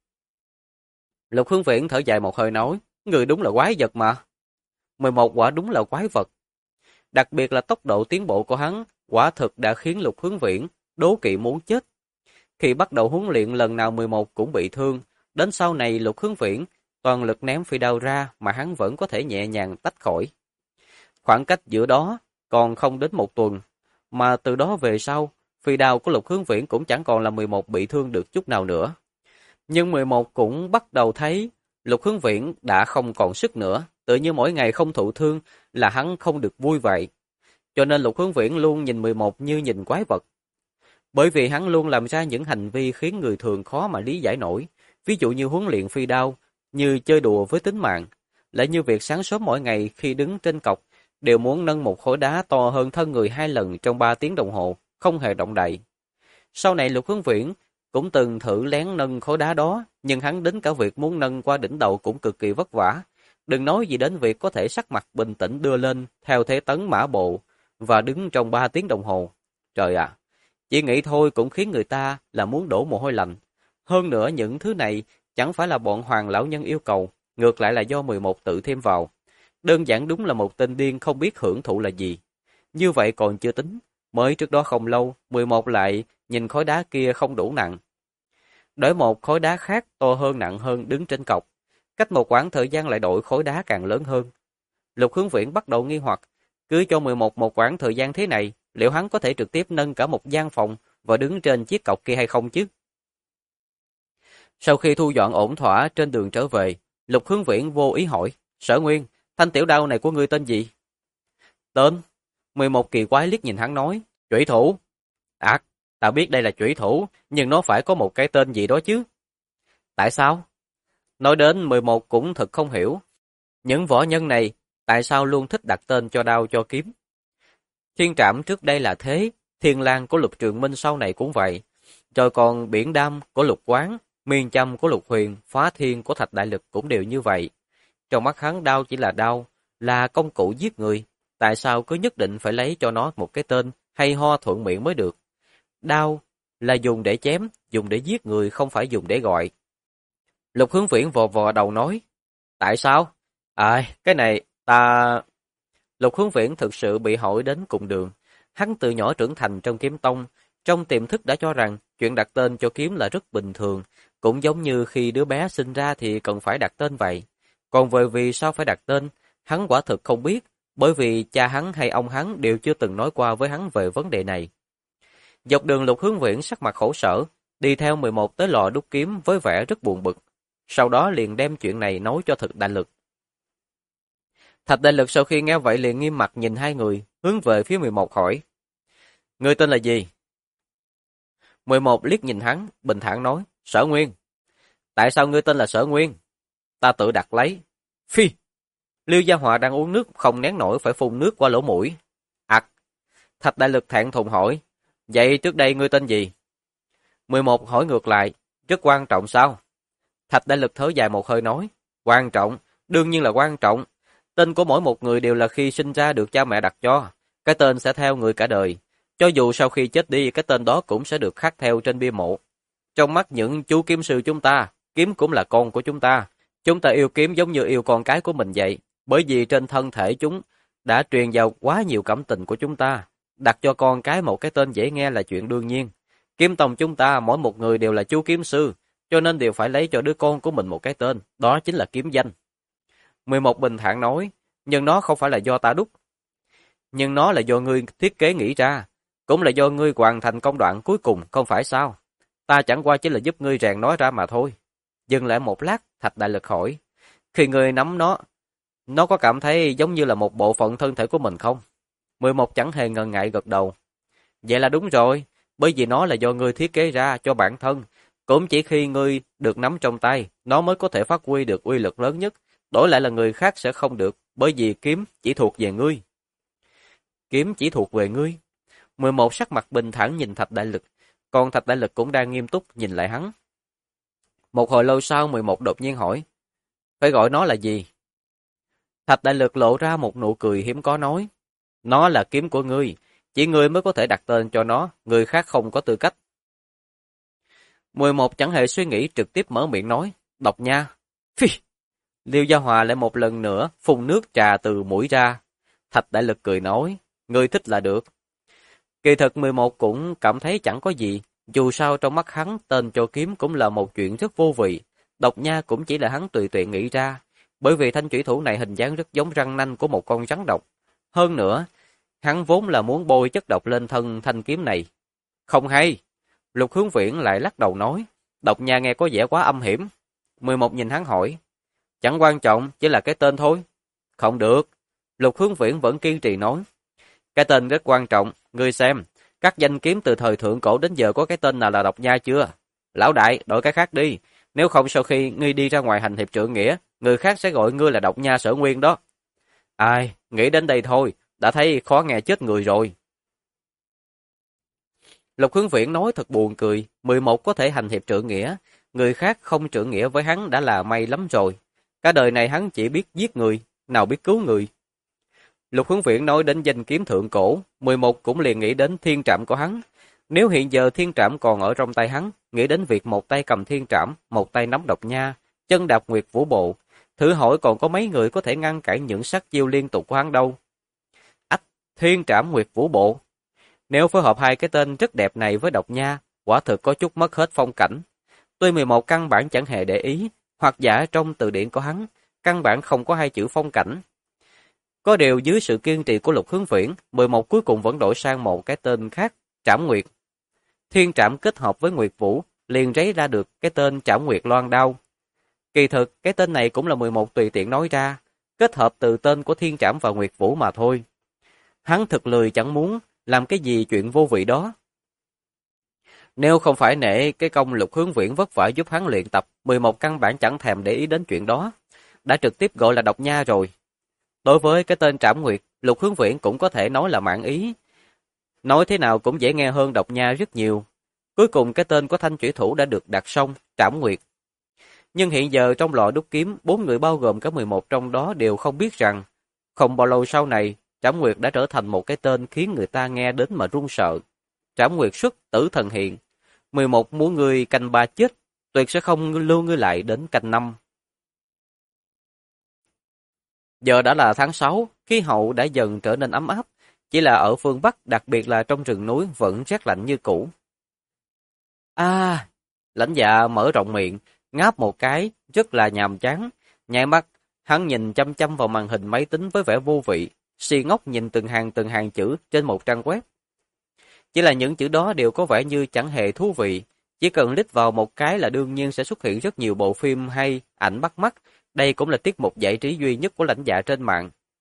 Speaker 1: Lục Hướng Viễn thở dài một hơi nói, người đúng là quái vật mà. 11 quả đúng là quái vật. Đặc biệt là tốc độ tiến bộ của hắn, quả thực đã khiến Lục Hướng Viễn đố kỵ muốn chết. Khi bắt đầu huấn luyện lần nào 11 cũng bị thương, đến sau này Lục Hướng Viễn toàn lực ném phi đao ra mà hắn vẫn có thể nhẹ nhàng tách khỏi. Khoảng cách giữa đó còn không đến 1 tuần, mà từ đó về sau, phi đao của Lục Hướng Viễn cũng chẳng còn là 11 bị thương được chút nào nữa. Nhưng 11 cũng bắt đầu thấy Lục Hướng Viễn đã không còn sức nữa, tự như mỗi ngày không thụ thương là hắn không được vui vậy. Cho nên Lục Hướng Viễn luôn nhìn 11 như nhìn quái vật. Bởi vì hắn luôn làm ra những hành vi khiến người thường khó mà lý giải nổi, ví dụ như huấn luyện phi đao, như chơi đùa với tính mạng, lại như việc sáng sớm mỗi ngày khi đứng trên cọc, đều muốn nâng một khối đá to hơn thân người 2 lần trong 3 tiếng đồng hồ, không hề động đậy. Sau này Lục Hướng Viễn cũng từng thử lén nâng khối đá đó, nhưng hắn đến cả việc muốn nâng qua đỉnh đầu cũng cực kỳ vất vả. Đừng nói gì đến việc có thể sắc mặt bình tĩnh đưa lên theo thế tấn mã bộ và đứng trong 3 tiếng đồng hồ. Trời ạ! Chỉ nghĩ thôi cũng khiến người ta là muốn đổ mồ hôi lạnh. Hơn nữa những thứ này chẳng phải là bọn Hoàng lão nhân yêu cầu, ngược lại là do 11 tự thêm vào. Đơn giản đúng là một tên điên không biết hưởng thụ là gì. Như vậy còn chưa tính, mới trước đó không lâu, 11 lại nhìn khối đá kia không đủ nặng. Đổi một khối đá khác to hơn nặng hơn đứng trên cọc. Cách một quãng thời gian lại đổi khối đá càng lớn hơn. Lục Hướng Viễn bắt đầu nghi hoặc, cứ cho 11 một quãng thời gian thế này, liệu hắn có thể trực tiếp nâng cả một gian phòng và đứng trên chiếc cọc kia hay không chứ? Sau khi thu dọn ổn thỏa trên đường trở về, Lục Hướng Viễn vô ý hỏi, Sở Nguyên, thanh tiểu đao này của ngươi tên gì? Tên? 11 kỳ quái liếc nhìn hắn nói, Chủy thủ. Ta biết đây là chủy thủ, nhưng nó phải có một cái tên gì đó chứ. Tại sao? Nói đến 11 cũng thật không hiểu. Những võ nhân này, tại sao luôn thích đặt tên cho đao cho kiếm? Thiên Trảm trước đây là thế, Thiên Lang của Lục Trường Minh sau này cũng vậy. Rồi còn Biển Đam của Lục Quán, Miên Châm của Lục Huyền, Phá Thiên của Thạch Đại Lực cũng đều như vậy. Trong mắt hắn đao chỉ là đao, là công cụ giết người. Tại sao cứ nhất định phải lấy cho nó một cái tên hay ho thuận miệng mới được? Đao là dùng để chém, dùng để giết người không phải dùng để gọi. Lục Hướng Viễn vò vò đầu nói, tại sao? Cái này, Lục Hướng Viễn thực sự bị hỏi đến cùng đường. Hắn từ nhỏ trưởng thành trong kiếm tông, trong tiềm thức đã cho rằng chuyện đặt tên cho kiếm là rất bình thường, cũng giống như khi đứa bé sinh ra thì cần phải đặt tên vậy. Còn về vì sao phải đặt tên, hắn quả thực không biết, bởi vì cha hắn hay ông hắn đều chưa từng nói qua với hắn về vấn đề này. Dọc đường Lục Hướng Viễn sắc mặt khổ sở, đi theo 11 tới lò đúc kiếm với vẻ rất buồn bực. Sau đó liền đem chuyện này nói cho Thực Đại Lực. Thạch Đại Lực sau khi nghe vậy liền nghiêm mặt nhìn hai người, hướng về phía 11 hỏi. Ngươi tên là gì? 11 liếc nhìn hắn, bình thản nói, Sở Nguyên. Tại sao ngươi tên là Sở Nguyên? Ta tự đặt lấy. Phi! Liêu Gia Hòa đang uống nước không nén nổi phải phun nước qua lỗ mũi. Thạch Đại Lực thẹn thùng hỏi, vậy trước đây ngươi tên gì? 11 hỏi ngược lại, rất quan trọng sao? Thạch Đại Lực thở dài một hơi nói, quan trọng, đương nhiên là quan trọng. Tên của mỗi một người đều là khi sinh ra được cha mẹ đặt cho. Cái tên sẽ theo người cả đời. Cho dù sau khi chết đi, cái tên đó cũng sẽ được khắc theo trên bia mộ. Trong mắt những chú kiếm sư chúng ta, kiếm cũng là con của chúng ta. Chúng ta yêu kiếm giống như yêu con cái của mình vậy. Bởi vì trên thân thể chúng đã truyền vào quá nhiều cảm tình của chúng ta. Đặt cho con cái một cái tên dễ nghe là chuyện đương nhiên. Kiếm tông chúng ta mỗi một người đều là chú kiếm sư, cho nên đều phải lấy cho đứa con của mình một cái tên, đó chính là kiếm danh. 11 bình thản nói, nhưng nó không phải là do ta đúc. Nhưng nó là do ngươi thiết kế nghĩ ra, cũng là do ngươi hoàn thành công đoạn cuối cùng, không phải sao? Ta chẳng qua chỉ là giúp ngươi rèn nó ra mà thôi. Dừng lại một lát, Thạch Đại Lực hỏi, khi ngươi nắm nó có cảm thấy giống như là một bộ phận thân thể của mình không? 11 chẳng hề ngần ngại gật đầu. Vậy là đúng rồi, bởi vì nó là do ngươi thiết kế ra cho bản thân. Cũng chỉ khi ngươi được nắm trong tay, nó mới có thể phát huy được uy lực lớn nhất. Đổi lại là người khác sẽ không được, bởi vì kiếm chỉ thuộc về ngươi. Kiếm chỉ thuộc về ngươi. 11 sắc mặt bình thản nhìn Thạch Đại Lực, còn Thạch Đại Lực cũng đang nghiêm túc nhìn lại hắn. Một hồi lâu sau 11 đột nhiên hỏi, phải gọi nó là gì? Thạch Đại Lực lộ ra một nụ cười hiếm có nói, nó là kiếm của ngươi, chỉ ngươi mới có thể đặt tên cho nó, người khác không có tư cách. 11 chẳng hề suy nghĩ trực tiếp mở miệng nói, độc nha. Phi! Liêu Gia Hòa lại một lần nữa phun nước trà từ mũi ra. Thạch Đại Lực cười nói, ngươi thích là được. Kỳ thực 11 cũng cảm thấy chẳng có gì, dù sao trong mắt hắn tên cho kiếm cũng là một chuyện rất vô vị. Độc nha cũng chỉ là hắn tùy tiện nghĩ ra, bởi vì thanh chủy thủ này hình dáng rất giống răng nanh của một con rắn độc. Hơn nữa, hắn vốn là muốn bôi chất độc lên thân thanh kiếm này. Không hay. Lục Hướng Viễn lại lắc đầu nói, độc nha nghe có vẻ quá âm hiểm. 11 nhìn hắn hỏi, chẳng quan trọng, chỉ là cái tên thôi. Không được. Lục Hướng Viễn vẫn kiên trì nói, cái tên rất quan trọng, ngươi xem, các danh kiếm từ thời thượng cổ đến giờ có cái tên nào là độc nha chưa? Lão đại, đổi cái khác đi, nếu không sau khi ngươi đi ra ngoài hành hiệp trượng nghĩa, người khác sẽ gọi ngươi là độc nha Sở Nguyên đó. Ai, nghĩ đến đây thôi, đã thấy khó nghe chết người rồi. Lục Hướng Viễn nói thật buồn cười, 11 có thể hành hiệp trượng nghĩa, người khác không trượng nghĩa với hắn đã là may lắm rồi. Cả đời này hắn chỉ biết giết người, nào biết cứu người. Lục Hướng Viễn nói đến danh kiếm thượng cổ, 11 cũng liền nghĩ đến thiên trảm của hắn. Nếu hiện giờ thiên trảm còn ở trong tay hắn, nghĩ đến việc một tay cầm thiên trảm, một tay nắm độc nha, chân đạp nguyệt vũ bộ, thử hỏi còn có mấy người có thể ngăn cản những sát chiêu liên tục của hắn đâu. Ách, thiên trảm nguyệt vũ bộ. Nếu phối hợp hai cái tên rất đẹp này với độc nha, quả thực có chút mất hết phong cảnh. Tuy 11 căn bản chẳng hề để ý, hoặc giả trong từ điển của hắn, căn bản không có hai chữ phong cảnh. Có điều dưới sự kiên trì của Lục Hướng Viễn, 11 cuối cùng vẫn đổi sang một cái tên khác, Trảm Nguyệt. Thiên Trảm kết hợp với Nguyệt Vũ, liền rấy ra được cái tên Trảm Nguyệt Loan Đao. Kỳ thực, cái tên này cũng là 11 tùy tiện nói ra, kết hợp từ tên của Thiên Trảm và Nguyệt Vũ mà thôi. Hắn thực lười chẳng muốn làm cái gì chuyện vô vị đó. Nếu không phải nể cái công Lục Hướng Viễn vất vả giúp hắn luyện tập, 11 căn bản chẳng thèm để ý đến chuyện đó, đã trực tiếp gọi là độc nha rồi. Đối với cái tên Trảm Nguyệt, Lục Hướng Viễn cũng có thể nói là mạn ý. Nói thế nào cũng dễ nghe hơn độc nha rất nhiều. Cuối cùng cái tên của thanh chủy thủ đã được đặt xong, Trảm Nguyệt. Nhưng hiện giờ trong lò đúc kiếm, 4 người bao gồm cả 11 trong đó đều không biết rằng, không bao lâu sau này, Trảm Nguyệt đã trở thành một cái tên khiến người ta nghe đến mà run sợ. Trảm Nguyệt xuất tử thần hiện. 11 muốn người canh 3 chết, tuyệt sẽ không lưu ngươi lại đến canh 5. Giờ đã là tháng 6, khí hậu đã dần trở nên ấm áp, chỉ là ở phương Bắc, đặc biệt là trong rừng núi vẫn rét lạnh như cũ. Lãnh Dạ mở rộng miệng, ngáp một cái, rất là nhàm chán. Nháy mắt, hắn nhìn chăm chăm vào màn hình máy tính với vẻ vô vị, si ngốc nhìn từng hàng chữ trên một trang web. Chỉ là những chữ đó đều có vẻ như chẳng hề thú vị, chỉ cần lít vào một cái là đương nhiên sẽ xuất hiện rất nhiều bộ phim hay, ảnh bắt mắt. Đây cũng là tiết mục giải trí duy nhất của Lãnh Dạ trên mạng.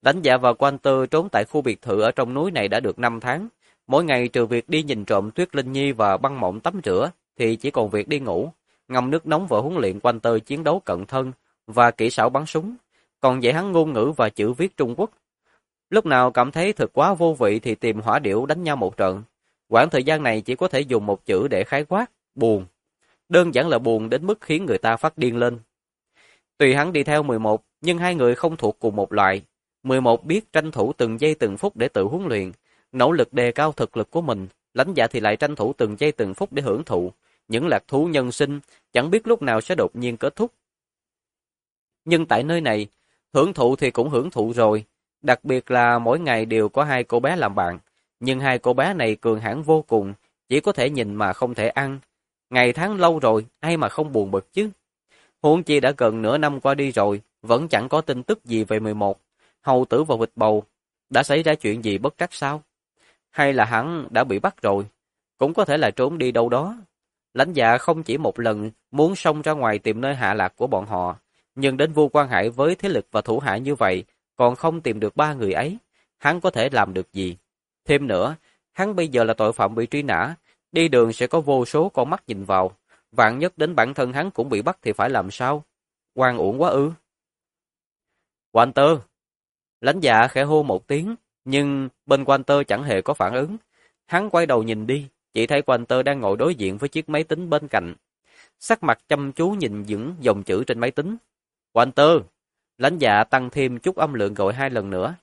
Speaker 1: Lãnh Dạ và Quan Tư trốn tại khu biệt thự ở trong núi này đã được 5 tháng. Mỗi ngày trừ việc đi nhìn trộm Tuyết Linh Nhi và băng mộng tắm rửa, thì chỉ còn việc đi ngủ, ngâm nước nóng và huấn luyện Quan Tư chiến đấu cận thân và kỹ xảo bắn súng, còn dạy hắn ngôn ngữ và chữ viết Trung Quốc. Lúc nào cảm thấy thực quá vô vị thì tìm hỏa điểu đánh nhau một trận. Quãng thời gian này chỉ có thể dùng một chữ để khái quát, buồn. Đơn giản là buồn đến mức khiến người ta phát điên lên. Tùy hắn đi theo 11, nhưng hai người không thuộc cùng một loại. 11 biết tranh thủ từng giây từng phút để tự huấn luyện, nỗ lực đề cao thực lực của mình. Lãnh Dạ thì lại tranh thủ từng giây từng phút để hưởng thụ những lạc thú nhân sinh, chẳng biết lúc nào sẽ đột nhiên kết thúc. Nhưng tại nơi này, hưởng thụ thì cũng hưởng thụ rồi, đặc biệt là mỗi ngày đều có hai cô bé làm bạn, nhưng hai cô bé này cường hãn vô cùng, chỉ có thể nhìn mà không thể ăn. Ngày tháng lâu rồi, ai mà không buồn bực chứ. Huống chi đã gần nửa năm qua đi rồi, vẫn chẳng có tin tức gì về 11. Hầu tử và vịt bầu, đã xảy ra chuyện gì bất trắc sao? Hay là hắn đã bị bắt rồi? Cũng có thể là trốn đi đâu đó. Lãnh Dạ không chỉ một lần muốn xông ra ngoài tìm nơi hạ lạc của bọn họ, nhưng đến Vu Quan Hải với thế lực và thủ hạ như vậy, còn không tìm được ba người ấy, hắn có thể làm được gì? Thêm nữa, hắn bây giờ là tội phạm bị truy nã, đi đường sẽ có vô số con mắt nhìn vào, vạn nhất đến bản thân hắn cũng bị bắt thì phải làm sao? Oan uổng quá ư? Quan Tơ! Lãnh Dạ khẽ hô một tiếng, nhưng bên Quan Tơ chẳng hề có phản ứng. Hắn quay đầu nhìn đi, chỉ thấy Quan Tơ đang ngồi đối diện với chiếc máy tính bên cạnh. Sắc mặt chăm chú nhìn những dòng chữ trên máy tính. Quan Tơ! Lãnh Dạ tăng thêm chút âm lượng gọi 2 lần nữa.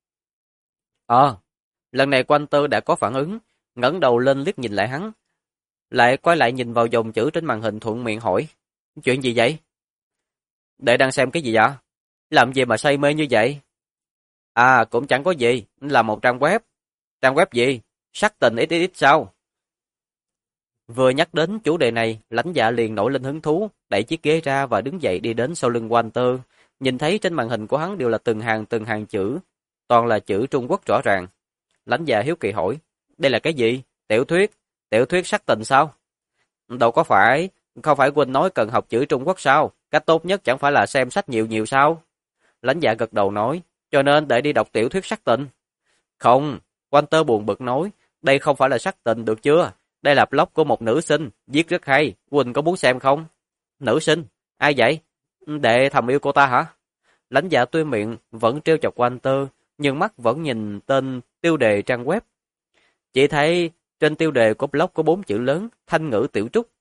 Speaker 1: Lần này Quan Tơ đã có phản ứng, ngẩng đầu lên liếc nhìn lại hắn. Lại quay lại nhìn vào dòng chữ trên màn hình thuận miệng hỏi. Chuyện gì vậy? Đệ đang xem cái gì vậy? Làm gì mà say mê như vậy? Cũng chẳng có gì, là một trang web. Trang web gì? Sắc tình XXX sao? Vừa nhắc đến chủ đề này, Lãnh Dạ liền nổi lên hứng thú, đẩy chiếc ghế ra và đứng dậy đi đến sau lưng Walter. Nhìn thấy trên màn hình của hắn đều là từng hàng chữ, toàn là chữ Trung Quốc rõ ràng. Lãnh Dạ hiếu kỳ hỏi, đây là cái gì? Tiểu thuyết sắc tình sao? Đâu có phải, không phải huynh nói cần học chữ Trung Quốc sao? Cách tốt nhất chẳng phải là xem sách nhiều nhiều sao? Lãnh Dạ gật đầu nói, cho nên để đi đọc tiểu thuyết sắc tình. Không, Walter buồn bực nói, đây không phải là sắc tình được chưa? Đây là blog của một nữ sinh, viết rất hay, huynh có muốn xem không? Nữ sinh? Ai vậy? Đệ thầm yêu cô ta hả? Lãnh Dạ tuy miệng vẫn trêu chọc Walter, nhưng mắt vẫn nhìn tên tiêu đề trang web. Chỉ thấy trên tiêu đề của blog có 4 chữ lớn, Thanh ngữ tiểu trúc.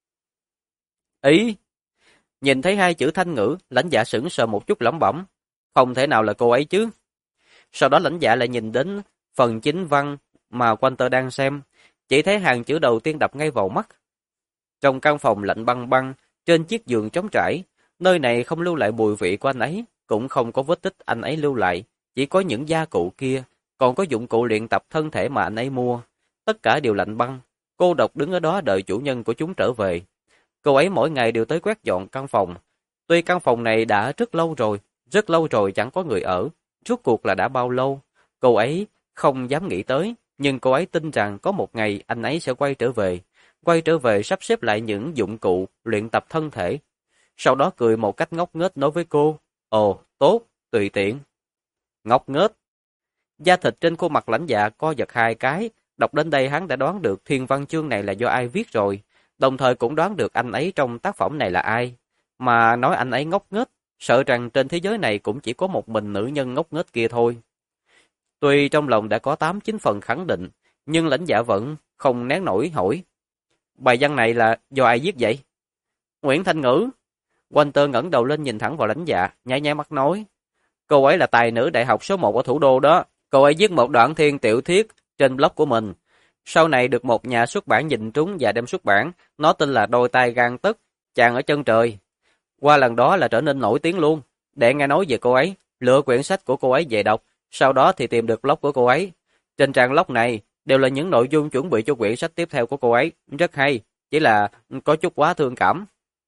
Speaker 1: Ý! Nhìn thấy 2 chữ Thanh ngữ, Lãnh Dạ sững sờ một chút lẩm bẩm. Không thể nào là cô ấy chứ. Sau đó Lãnh Dạ lại nhìn đến phần chính văn mà Walter đang xem. Chỉ thấy hàng chữ đầu tiên đập ngay vào mắt. Trong căn phòng lạnh băng băng, trên chiếc giường trống trải, nơi này không lưu lại mùi vị của anh ấy, cũng không có vết tích anh ấy lưu lại, chỉ có những gia cụ kia, còn có dụng cụ luyện tập thân thể mà anh ấy mua. Tất cả đều lạnh băng, cô độc đứng ở đó đợi chủ nhân của chúng trở về. Cô ấy mỗi ngày đều tới quét dọn căn phòng. Tuy căn phòng này đã rất lâu rồi chẳng có người ở, rốt cuộc là đã bao lâu, cô ấy không dám nghĩ tới. Nhưng cô ấy tin rằng có một ngày anh ấy sẽ quay trở về sắp xếp lại những dụng cụ, luyện tập thân thể. Sau đó cười một cách ngốc nghếch nói với cô, ồ, tốt, tùy tiện. Ngốc nghếch. Da thịt trên khuôn mặt Lãnh Dạ co giật 2 cái, đọc đến đây hắn đã đoán được thiên văn chương này là do ai viết rồi, đồng thời cũng đoán được anh ấy trong tác phẩm này là ai. Mà nói anh ấy ngốc nghếch, sợ rằng trên thế giới này cũng chỉ có một mình nữ nhân ngốc nghếch kia thôi. Tuy trong lòng đã có 8-9 phần khẳng định, nhưng Lãnh Dạ vẫn không nén nổi hỏi. Bài văn này là do ai viết vậy? Nguyễn Thanh Ngữ. Walter ngẩng đầu lên nhìn thẳng vào Lãnh Dạ, nháy nháy mắt nói. Cô ấy là tài nữ đại học số 1 ở thủ đô đó. Cô ấy viết một đoạn thiên tiểu thuyết trên blog của mình. Sau này được một nhà xuất bản nhìn trúng và đem xuất bản. Nó tên là Đôi tay gang tấc, chàng ở chân trời. Qua lần đó là trở nên nổi tiếng luôn. Để nghe nói về cô ấy, lựa quyển sách của cô ấy về đọc. Sau đó thì tìm được blog của cô ấy. Trên trang blog này đều là những nội dung chuẩn bị cho quyển sách tiếp theo của cô ấy. Rất hay, chỉ là có chút quá thương cảm.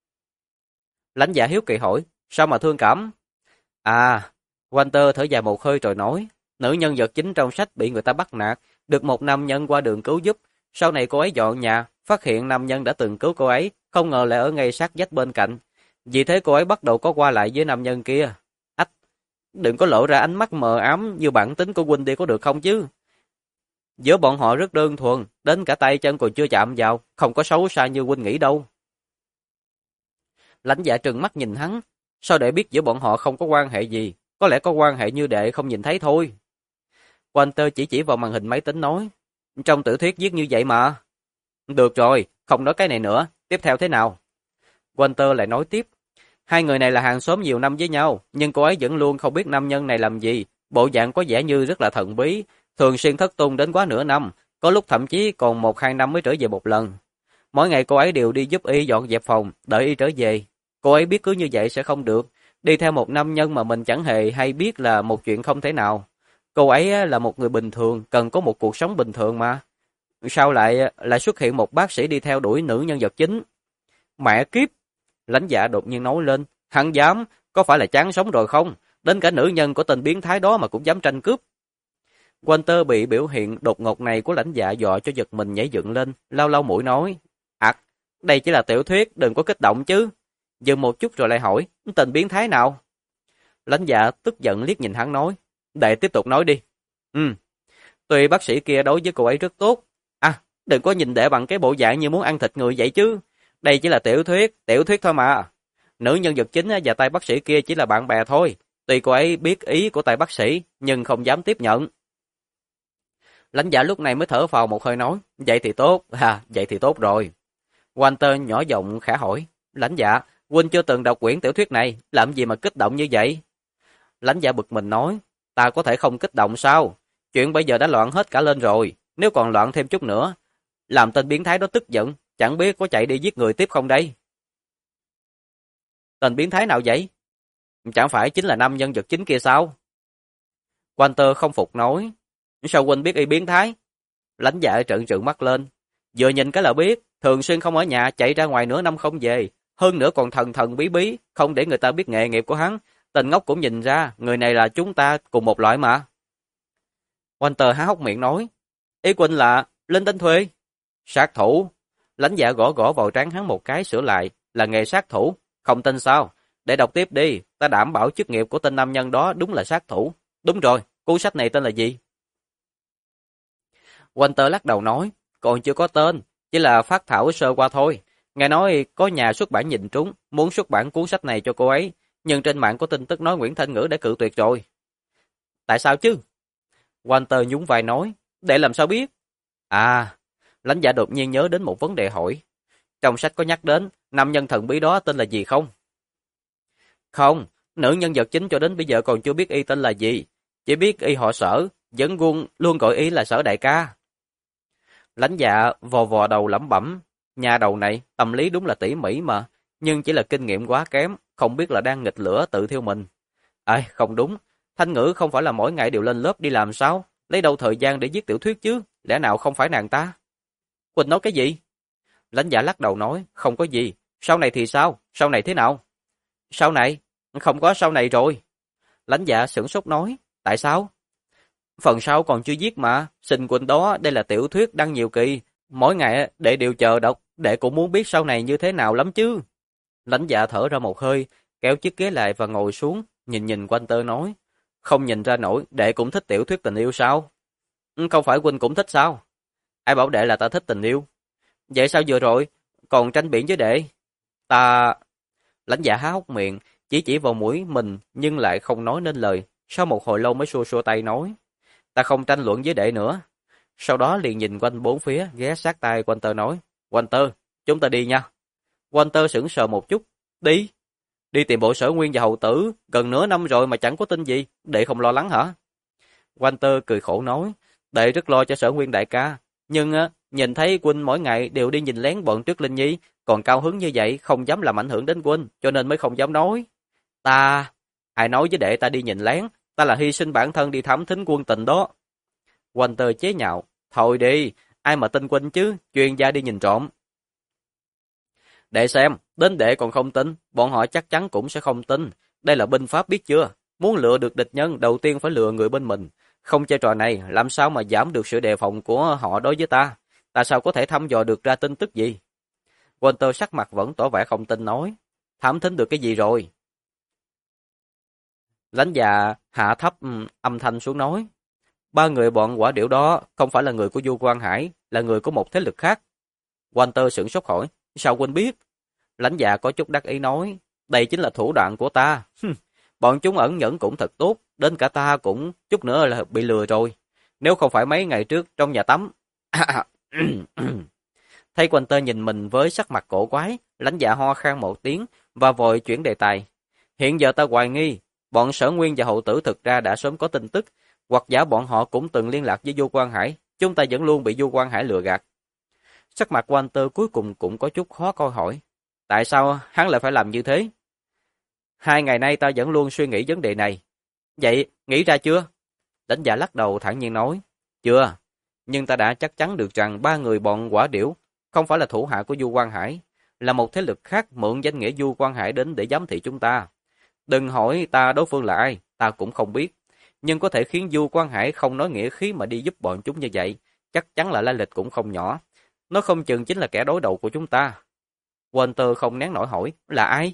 Speaker 1: Lãnh Dạ hiếu kỳ hỏi, sao mà thương cảm? Walter thở dài một hơi rồi nói, nữ nhân vật chính trong sách bị người ta bắt nạt, được một nam nhân qua đường cứu giúp. Sau này cô ấy dọn nhà, phát hiện nam nhân đã từng cứu cô ấy, không ngờ lại ở ngay sát vách bên cạnh. Vì thế cô ấy bắt đầu có qua lại với nam nhân kia. đừng có lộ ra ánh mắt mờ ám như bản tính của huynh đi có được không chứ? Giữa bọn họ rất đơn thuần, đến cả tay chân còn chưa chạm vào, không có xấu xa như huynh nghĩ đâu. Lãnh Dạ trừng mắt nhìn hắn, sao để biết giữa bọn họ không có quan hệ gì, có lẽ có quan hệ như đệ không nhìn thấy thôi. Walter chỉ vào màn hình máy tính nói, trong tiểu thuyết viết như vậy mà. Được rồi, không nói cái này nữa, tiếp theo thế nào? Walter lại nói tiếp, hai người này là hàng xóm nhiều năm với nhau, nhưng cô ấy vẫn luôn không biết nam nhân này làm gì, bộ dạng có vẻ như rất là thần bí, thường xuyên thất tung đến quá nửa năm, có lúc thậm chí còn 1-2 năm mới trở về một lần. Mỗi ngày cô ấy đều đi giúp y dọn dẹp phòng, đợi y trở về. Cô ấy biết cứ như vậy sẽ không được, đi theo một nam nhân mà mình chẳng hề hay biết là một chuyện không thể nào. Cô ấy là một người bình thường, cần có một cuộc sống bình thường mà. Sao lại xuất hiện một bác sĩ đi theo đuổi nữ nhân vật chính? Mẹ kiếp! Lãnh Dạ đột nhiên nói lên, hắn dám, có phải là chán sống rồi không? Đến cả nữ nhân của tên biến thái đó mà cũng dám tranh cướp. Walter bị biểu hiện đột ngột này của Lãnh Dạ dọa cho giật mình nhảy dựng lên, lau lau mũi nói, đây chỉ là tiểu thuyết, đừng có kích động chứ. Dừng một chút rồi lại hỏi, tên biến thái nào? Lãnh Dạ tức giận liếc nhìn hắn nói, đệ tiếp tục nói đi. Tuy bác sĩ kia đối với cô ấy rất tốt. Đừng có nhìn đệ bằng cái bộ dạng như muốn ăn thịt người vậy chứ. Đây chỉ là tiểu thuyết thôi mà. Nữ nhân vật chính và tay bác sĩ kia chỉ là bạn bè thôi. Tuy cô ấy biết ý của tay bác sĩ, nhưng không dám tiếp nhận. Lãnh Dạ lúc này mới thở phào một hơi nói, vậy thì tốt, vậy thì tốt rồi. Walter nhỏ giọng khẽ hỏi, Lãnh Dạ, huynh chưa từng đọc quyển tiểu thuyết này, làm gì mà kích động như vậy? Lãnh Dạ bực mình nói, ta có thể không kích động sao? Chuyện bây giờ đã loạn hết cả lên rồi, nếu còn loạn thêm chút nữa, làm tên biến thái đó tức giận, chẳng biết có chạy đi giết người tiếp không đây? Tên biến thái nào vậy? Chẳng phải chính là nam nhân vật chính kia sao? Walter không phục nói, sao huynh biết y biến thái? Lãnh Dạ trợn trừng mắt lên, vừa nhìn cái là biết, thường xuyên không ở nhà, chạy ra ngoài nửa năm không về, hơn nữa còn thần thần bí bí, không để người ta biết nghề nghiệp của hắn. Tên ngốc cũng nhìn ra, người này là chúng ta cùng một loại mà. Walter há hốc miệng nói, ý huynh là linh tinh thuê. Sát thủ. Lãnh Dạ gõ gõ vào trán hắn một cái sửa lại, là nghề sát thủ, không tin sao? Để đọc tiếp đi, ta đảm bảo chức nghiệp của tên nam nhân đó đúng là sát thủ. Đúng rồi, cuốn sách này tên là gì? Walter lắc đầu nói, còn chưa có tên, chỉ là phát thảo sơ qua thôi. Nghe nói có nhà xuất bản nhìn trúng, muốn xuất bản cuốn sách này cho cô ấy, nhưng trên mạng có tin tức nói Nguyễn Thanh Ngữ đã cự tuyệt rồi. Tại sao chứ? Walter nhún vai nói, để làm sao biết? Lãnh Dạ đột nhiên nhớ đến một vấn đề hỏi. Trong sách có nhắc đến, nam nhân thần bí đó tên là gì không? Không, nữ nhân vật chính cho đến bây giờ còn chưa biết y tên là gì, chỉ biết y họ Sở, vẫn luôn gọi y là Sở đại ca. Lãnh Dạ vò vò đầu lẩm bẩm, nhà đầu này tâm lý đúng là tỉ mỉ mà, nhưng chỉ là kinh nghiệm quá kém, không biết là đang nghịch lửa tự thiêu mình. Không đúng, Thanh Ngữ không phải là mỗi ngày đều lên lớp đi làm sao, lấy đâu thời gian để viết tiểu thuyết chứ, lẽ nào không phải nàng ta? Quỳnh nói cái gì? Lãnh Dạ lắc đầu nói, không có gì, sau này thì sao, sau này thế nào? Sau này? Không có sau này rồi. Lãnh Dạ sửng sốt nói, tại sao? Phần sau còn chưa viết mà, xin Quỳnh đó, đây là tiểu thuyết đăng nhiều kỳ, mỗi ngày đệ đều chờ đọc, đệ cũng muốn biết sau này như thế nào lắm chứ. Lãnh Dạ thở ra một hơi, kéo chiếc ghế lại và ngồi xuống, nhìn Walter nói, không nhìn ra nổi, đệ cũng thích tiểu thuyết tình yêu sao? Không phải Quỳnh cũng thích sao? Ai bảo đệ là ta thích tình yêu? Vậy sao vừa rồi, còn tranh biện với đệ? Ta... Lãnh Dạ há hốc miệng, chỉ vào mũi mình nhưng lại không nói nên lời, sau một hồi lâu mới xua xua tay nói, ta không tranh luận với đệ nữa. Sau đó liền nhìn quanh bốn phía, ghé sát tai Walter nói, Walter, chúng ta đi nha. Walter sững sờ một chút, đi? Đi tìm bộ Sở Nguyên và hầu tử, gần nửa năm rồi mà chẳng có tin gì, đệ không lo lắng hả? Walter cười khổ nói, đệ rất lo cho Sở Nguyên đại ca, nhưng nhìn thấy Quynh mỗi ngày đều đi nhìn lén bọn Trước Linh Nhi, còn cao hứng như vậy không dám làm ảnh hưởng đến Quynh, cho nên mới không dám nói. Ai nói với đệ ta đi nhìn lén, ta là hy sinh bản thân đi thám thính quân tình đó. Walter chế nhạo, thôi đi, ai mà tin Quynh chứ, chuyên gia đi nhìn trộm. Đệ xem, đến đệ còn không tin, bọn họ chắc chắn cũng sẽ không tin. Đây là binh pháp biết chưa? Muốn lừa được địch nhân, đầu tiên phải lừa người bên mình. Không chơi trò này, làm sao mà giảm được sự đề phòng của họ đối với ta? Ta sao có thể thăm dò được ra tin tức gì? Walter sắc mặt vẫn tỏ vẻ không tin nói. Thám thính được cái gì rồi? Lãnh Dạ hạ thấp âm thanh xuống nói. Ba người bọn quả điểu đó không phải là người của Du Quang Hải, là người của một thế lực khác. Walter sửng sốt hỏi, sao huynh biết? Lãnh Dạ có chút đắc ý nói, đây chính là thủ đoạn của ta. Bọn chúng ẩn nhẫn cũng thật tốt, đến cả ta cũng chút nữa là bị lừa rồi. Nếu không phải mấy ngày trước trong nhà tắm. Thấy Walter nhìn mình với sắc mặt cổ quái, Lãnh Dạ ho khan một tiếng và vội chuyển đề tài. Hiện giờ ta hoài nghi, bọn Sở Nguyên và Hậu Tử thực ra đã sớm có tin tức, hoặc giả bọn họ cũng từng liên lạc với Du Quang Hải, chúng ta vẫn luôn bị Du Quang Hải lừa gạt. Sắc mặt Walter cuối cùng cũng có chút khó coi hỏi, tại sao hắn lại phải làm như thế? 2 ngày nay ta vẫn luôn suy nghĩ vấn đề này. Vậy, nghĩ ra chưa? Lãnh Dạ lắc đầu thản nhiên nói, chưa, nhưng ta đã chắc chắn được rằng ba người bọn quả điểu không phải là thủ hạ của Du Quang Hải, là một thế lực khác mượn danh nghĩa Du Quang Hải đến để giám thị chúng ta. Đừng hỏi ta đối phương là ai, ta cũng không biết. Nhưng có thể khiến Du Quang Hải không nói nghĩa khí mà đi giúp bọn chúng như vậy, chắc chắn là lai lịch cũng không nhỏ. Nó không chừng chính là kẻ đối đầu của chúng ta. Walter không nén nổi hỏi, là ai?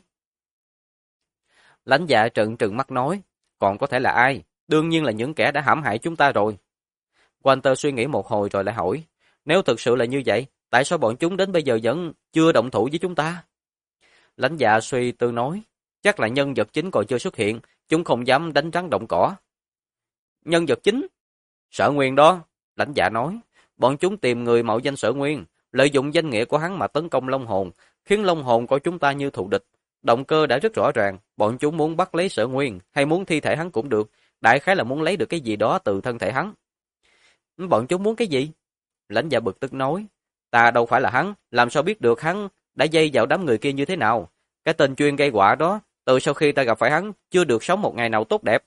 Speaker 1: Lãnh Dạ trợn trừng mắt nói, còn có thể là ai? Đương nhiên là những kẻ đã hãm hại chúng ta rồi. Walter suy nghĩ một hồi rồi lại hỏi, nếu thực sự là như vậy, tại sao bọn chúng đến bây giờ vẫn chưa động thủ với chúng ta? Lãnh Dạ suy tư nói, chắc là nhân vật chính còn chưa xuất hiện, chúng không dám đánh rắn động cỏ. Nhân vật chính? Sở Nguyên đó, Lãnh Dạ nói, bọn chúng tìm người mạo danh Sở Nguyên, lợi dụng danh nghĩa của hắn mà tấn công Long Hồn, khiến Long Hồn của chúng ta như thù địch. Động cơ đã rất rõ ràng, bọn chúng muốn bắt lấy Sở Nguyên, hay muốn thi thể hắn cũng được, đại khái là muốn lấy được cái gì đó từ thân thể hắn. Bọn chúng muốn cái gì? Lãnh Dạ bực tức nói, ta đâu phải là hắn, làm sao biết được hắn đã dây vào đám người kia như thế nào? Cái tên chuyên gây họa đó, từ sau khi ta gặp phải hắn, chưa được sống một ngày nào tốt đẹp.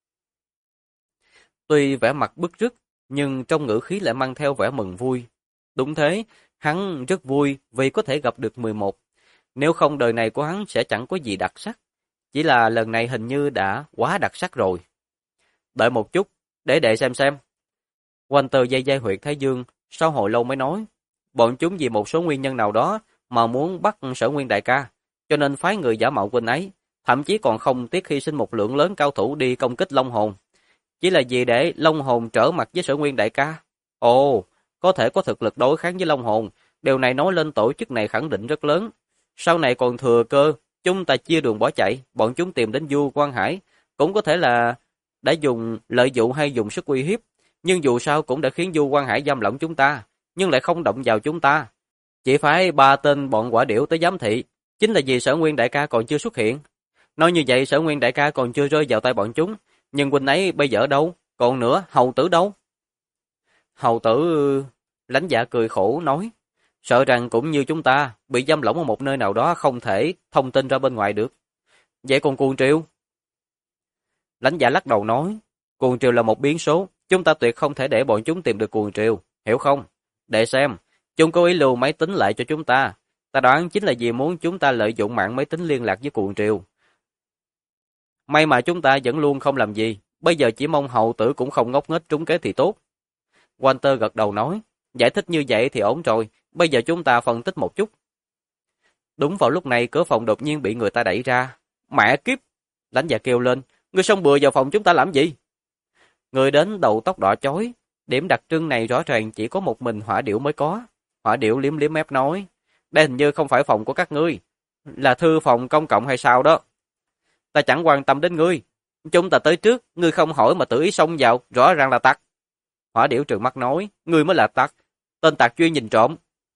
Speaker 1: Tuy vẻ mặt bức rứt, nhưng trong ngữ khí lại mang theo vẻ mừng vui. Đúng thế, hắn rất vui vì có thể gặp được 11. Nếu không đời này của hắn sẽ chẳng có gì đặc sắc. Chỉ là lần này hình như đã quá đặc sắc rồi. Đợi một chút, để đệ xem. Walter day huyệt thái dương, sau hồi lâu mới nói. Bọn chúng vì một số nguyên nhân nào đó mà muốn bắt Sở Nguyên đại ca, cho nên phái người giả mạo huynh ấy, thậm chí còn không tiếc hy sinh một lượng lớn cao thủ đi công kích Long Hồn. Chỉ là vì để Long Hồn trở mặt với Sở Nguyên đại ca. Ồ, có thể có thực lực đối kháng với Long Hồn, điều này nói lên tổ chức này khẳng định rất lớn. Sau này còn thừa cơ, chúng ta chia đường bỏ chạy, bọn chúng tìm đến Du Quang Hải, cũng có thể là đã dùng lợi dụng hay dùng sức uy hiếp, nhưng dù sao cũng đã khiến Du Quang Hải giam lỏng chúng ta, nhưng lại không động vào chúng ta. Chỉ phải 3 tên bọn quả điểu tới giám thị, chính là vì Sở Nguyên đại ca còn chưa xuất hiện. Nói như vậy Sở Nguyên đại ca còn chưa rơi vào tay bọn chúng, nhưng huynh ấy bây giờ đâu? Còn nữa, Hầu Tử đâu? Hầu Tử... Lãnh Dạ cười khổ nói, sợ rằng cũng như chúng ta, bị giam lỏng ở một nơi nào đó không thể thông tin ra bên ngoài được. Vậy còn Cuồng Triều? Lãnh Dạ lắc đầu nói, Cuồng Triều là một biến số, chúng ta tuyệt không thể để bọn chúng tìm được Cuồng Triều, hiểu không? Để xem, chúng cố ý lưu máy tính lại cho chúng ta. Ta đoán chính là vì muốn chúng ta lợi dụng mạng máy tính liên lạc với Cuồng Triều. May mà chúng ta vẫn luôn không làm gì, bây giờ chỉ mong Hậu Tử cũng không ngốc nghếch trúng kế thì tốt. Walter gật đầu nói, giải thích như vậy thì ổn rồi, bây giờ chúng ta phân tích một chút. Đúng vào lúc này cửa phòng đột nhiên bị người ta đẩy ra. Mẹ kiếp! Lãnh Dạ kêu lên, ngươi xông bừa vào phòng chúng ta làm gì? Người đến đầu tóc đỏ chói, điểm đặc trưng này rõ ràng chỉ có một mình Hỏa Điểu mới có. Hỏa Điểu liếm liếm mép nói, đây hình như không phải phòng của các ngươi, là thư phòng công cộng hay sao đó. Ta chẳng quan tâm đến ngươi, chúng ta tới trước, ngươi không hỏi mà tự ý xông vào, rõ ràng là tặc. Hỏa Điểu trừng mắt nói, ngươi mới là tặc, tên tặc chuyên nhìn trộm.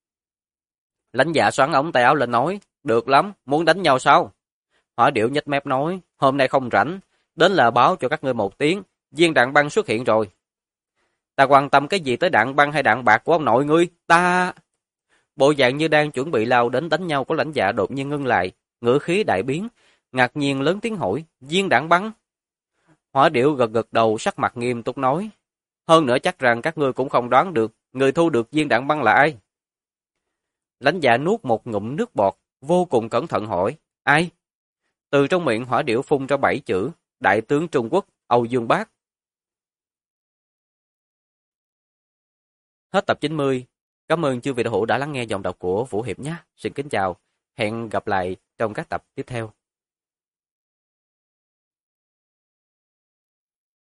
Speaker 1: Lãnh Dạ xoắn ống tay áo lên nói, được lắm, muốn đánh nhau sao? Hỏa Điểu nhếch mép nói, hôm nay không rảnh, đến là báo cho các ngươi một tiếng, viên đạn băng xuất hiện rồi. Ta quan tâm cái gì tới đạn băng hay đạn bạc của ông nội ngươi, ta... Bộ dạng như đang chuẩn bị lao đến đánh nhau của Lãnh Dạ đột nhiên ngưng lại, ngữ khí đại biến, ngạc nhiên lớn tiếng hỏi, viên đạn băng. Hỏa Điểu gật gật đầu sắc mặt nghiêm túc nói, hơn nữa chắc rằng các ngươi cũng không đoán được, người thu được viên đạn băng là ai. Lãnh Dạ nuốt một ngụm nước bọt, vô cùng cẩn thận hỏi, ai? Từ trong miệng Hỏa Điểu phun ra 7 chữ, Đại tướng Trung Quốc, Âu Dương Bác. Hết tập 90. Cảm ơn chư vị đạo hữu đã lắng nghe giọng đọc của Vũ Hiệp nhé. Xin kính chào. Hẹn gặp lại trong các tập tiếp theo.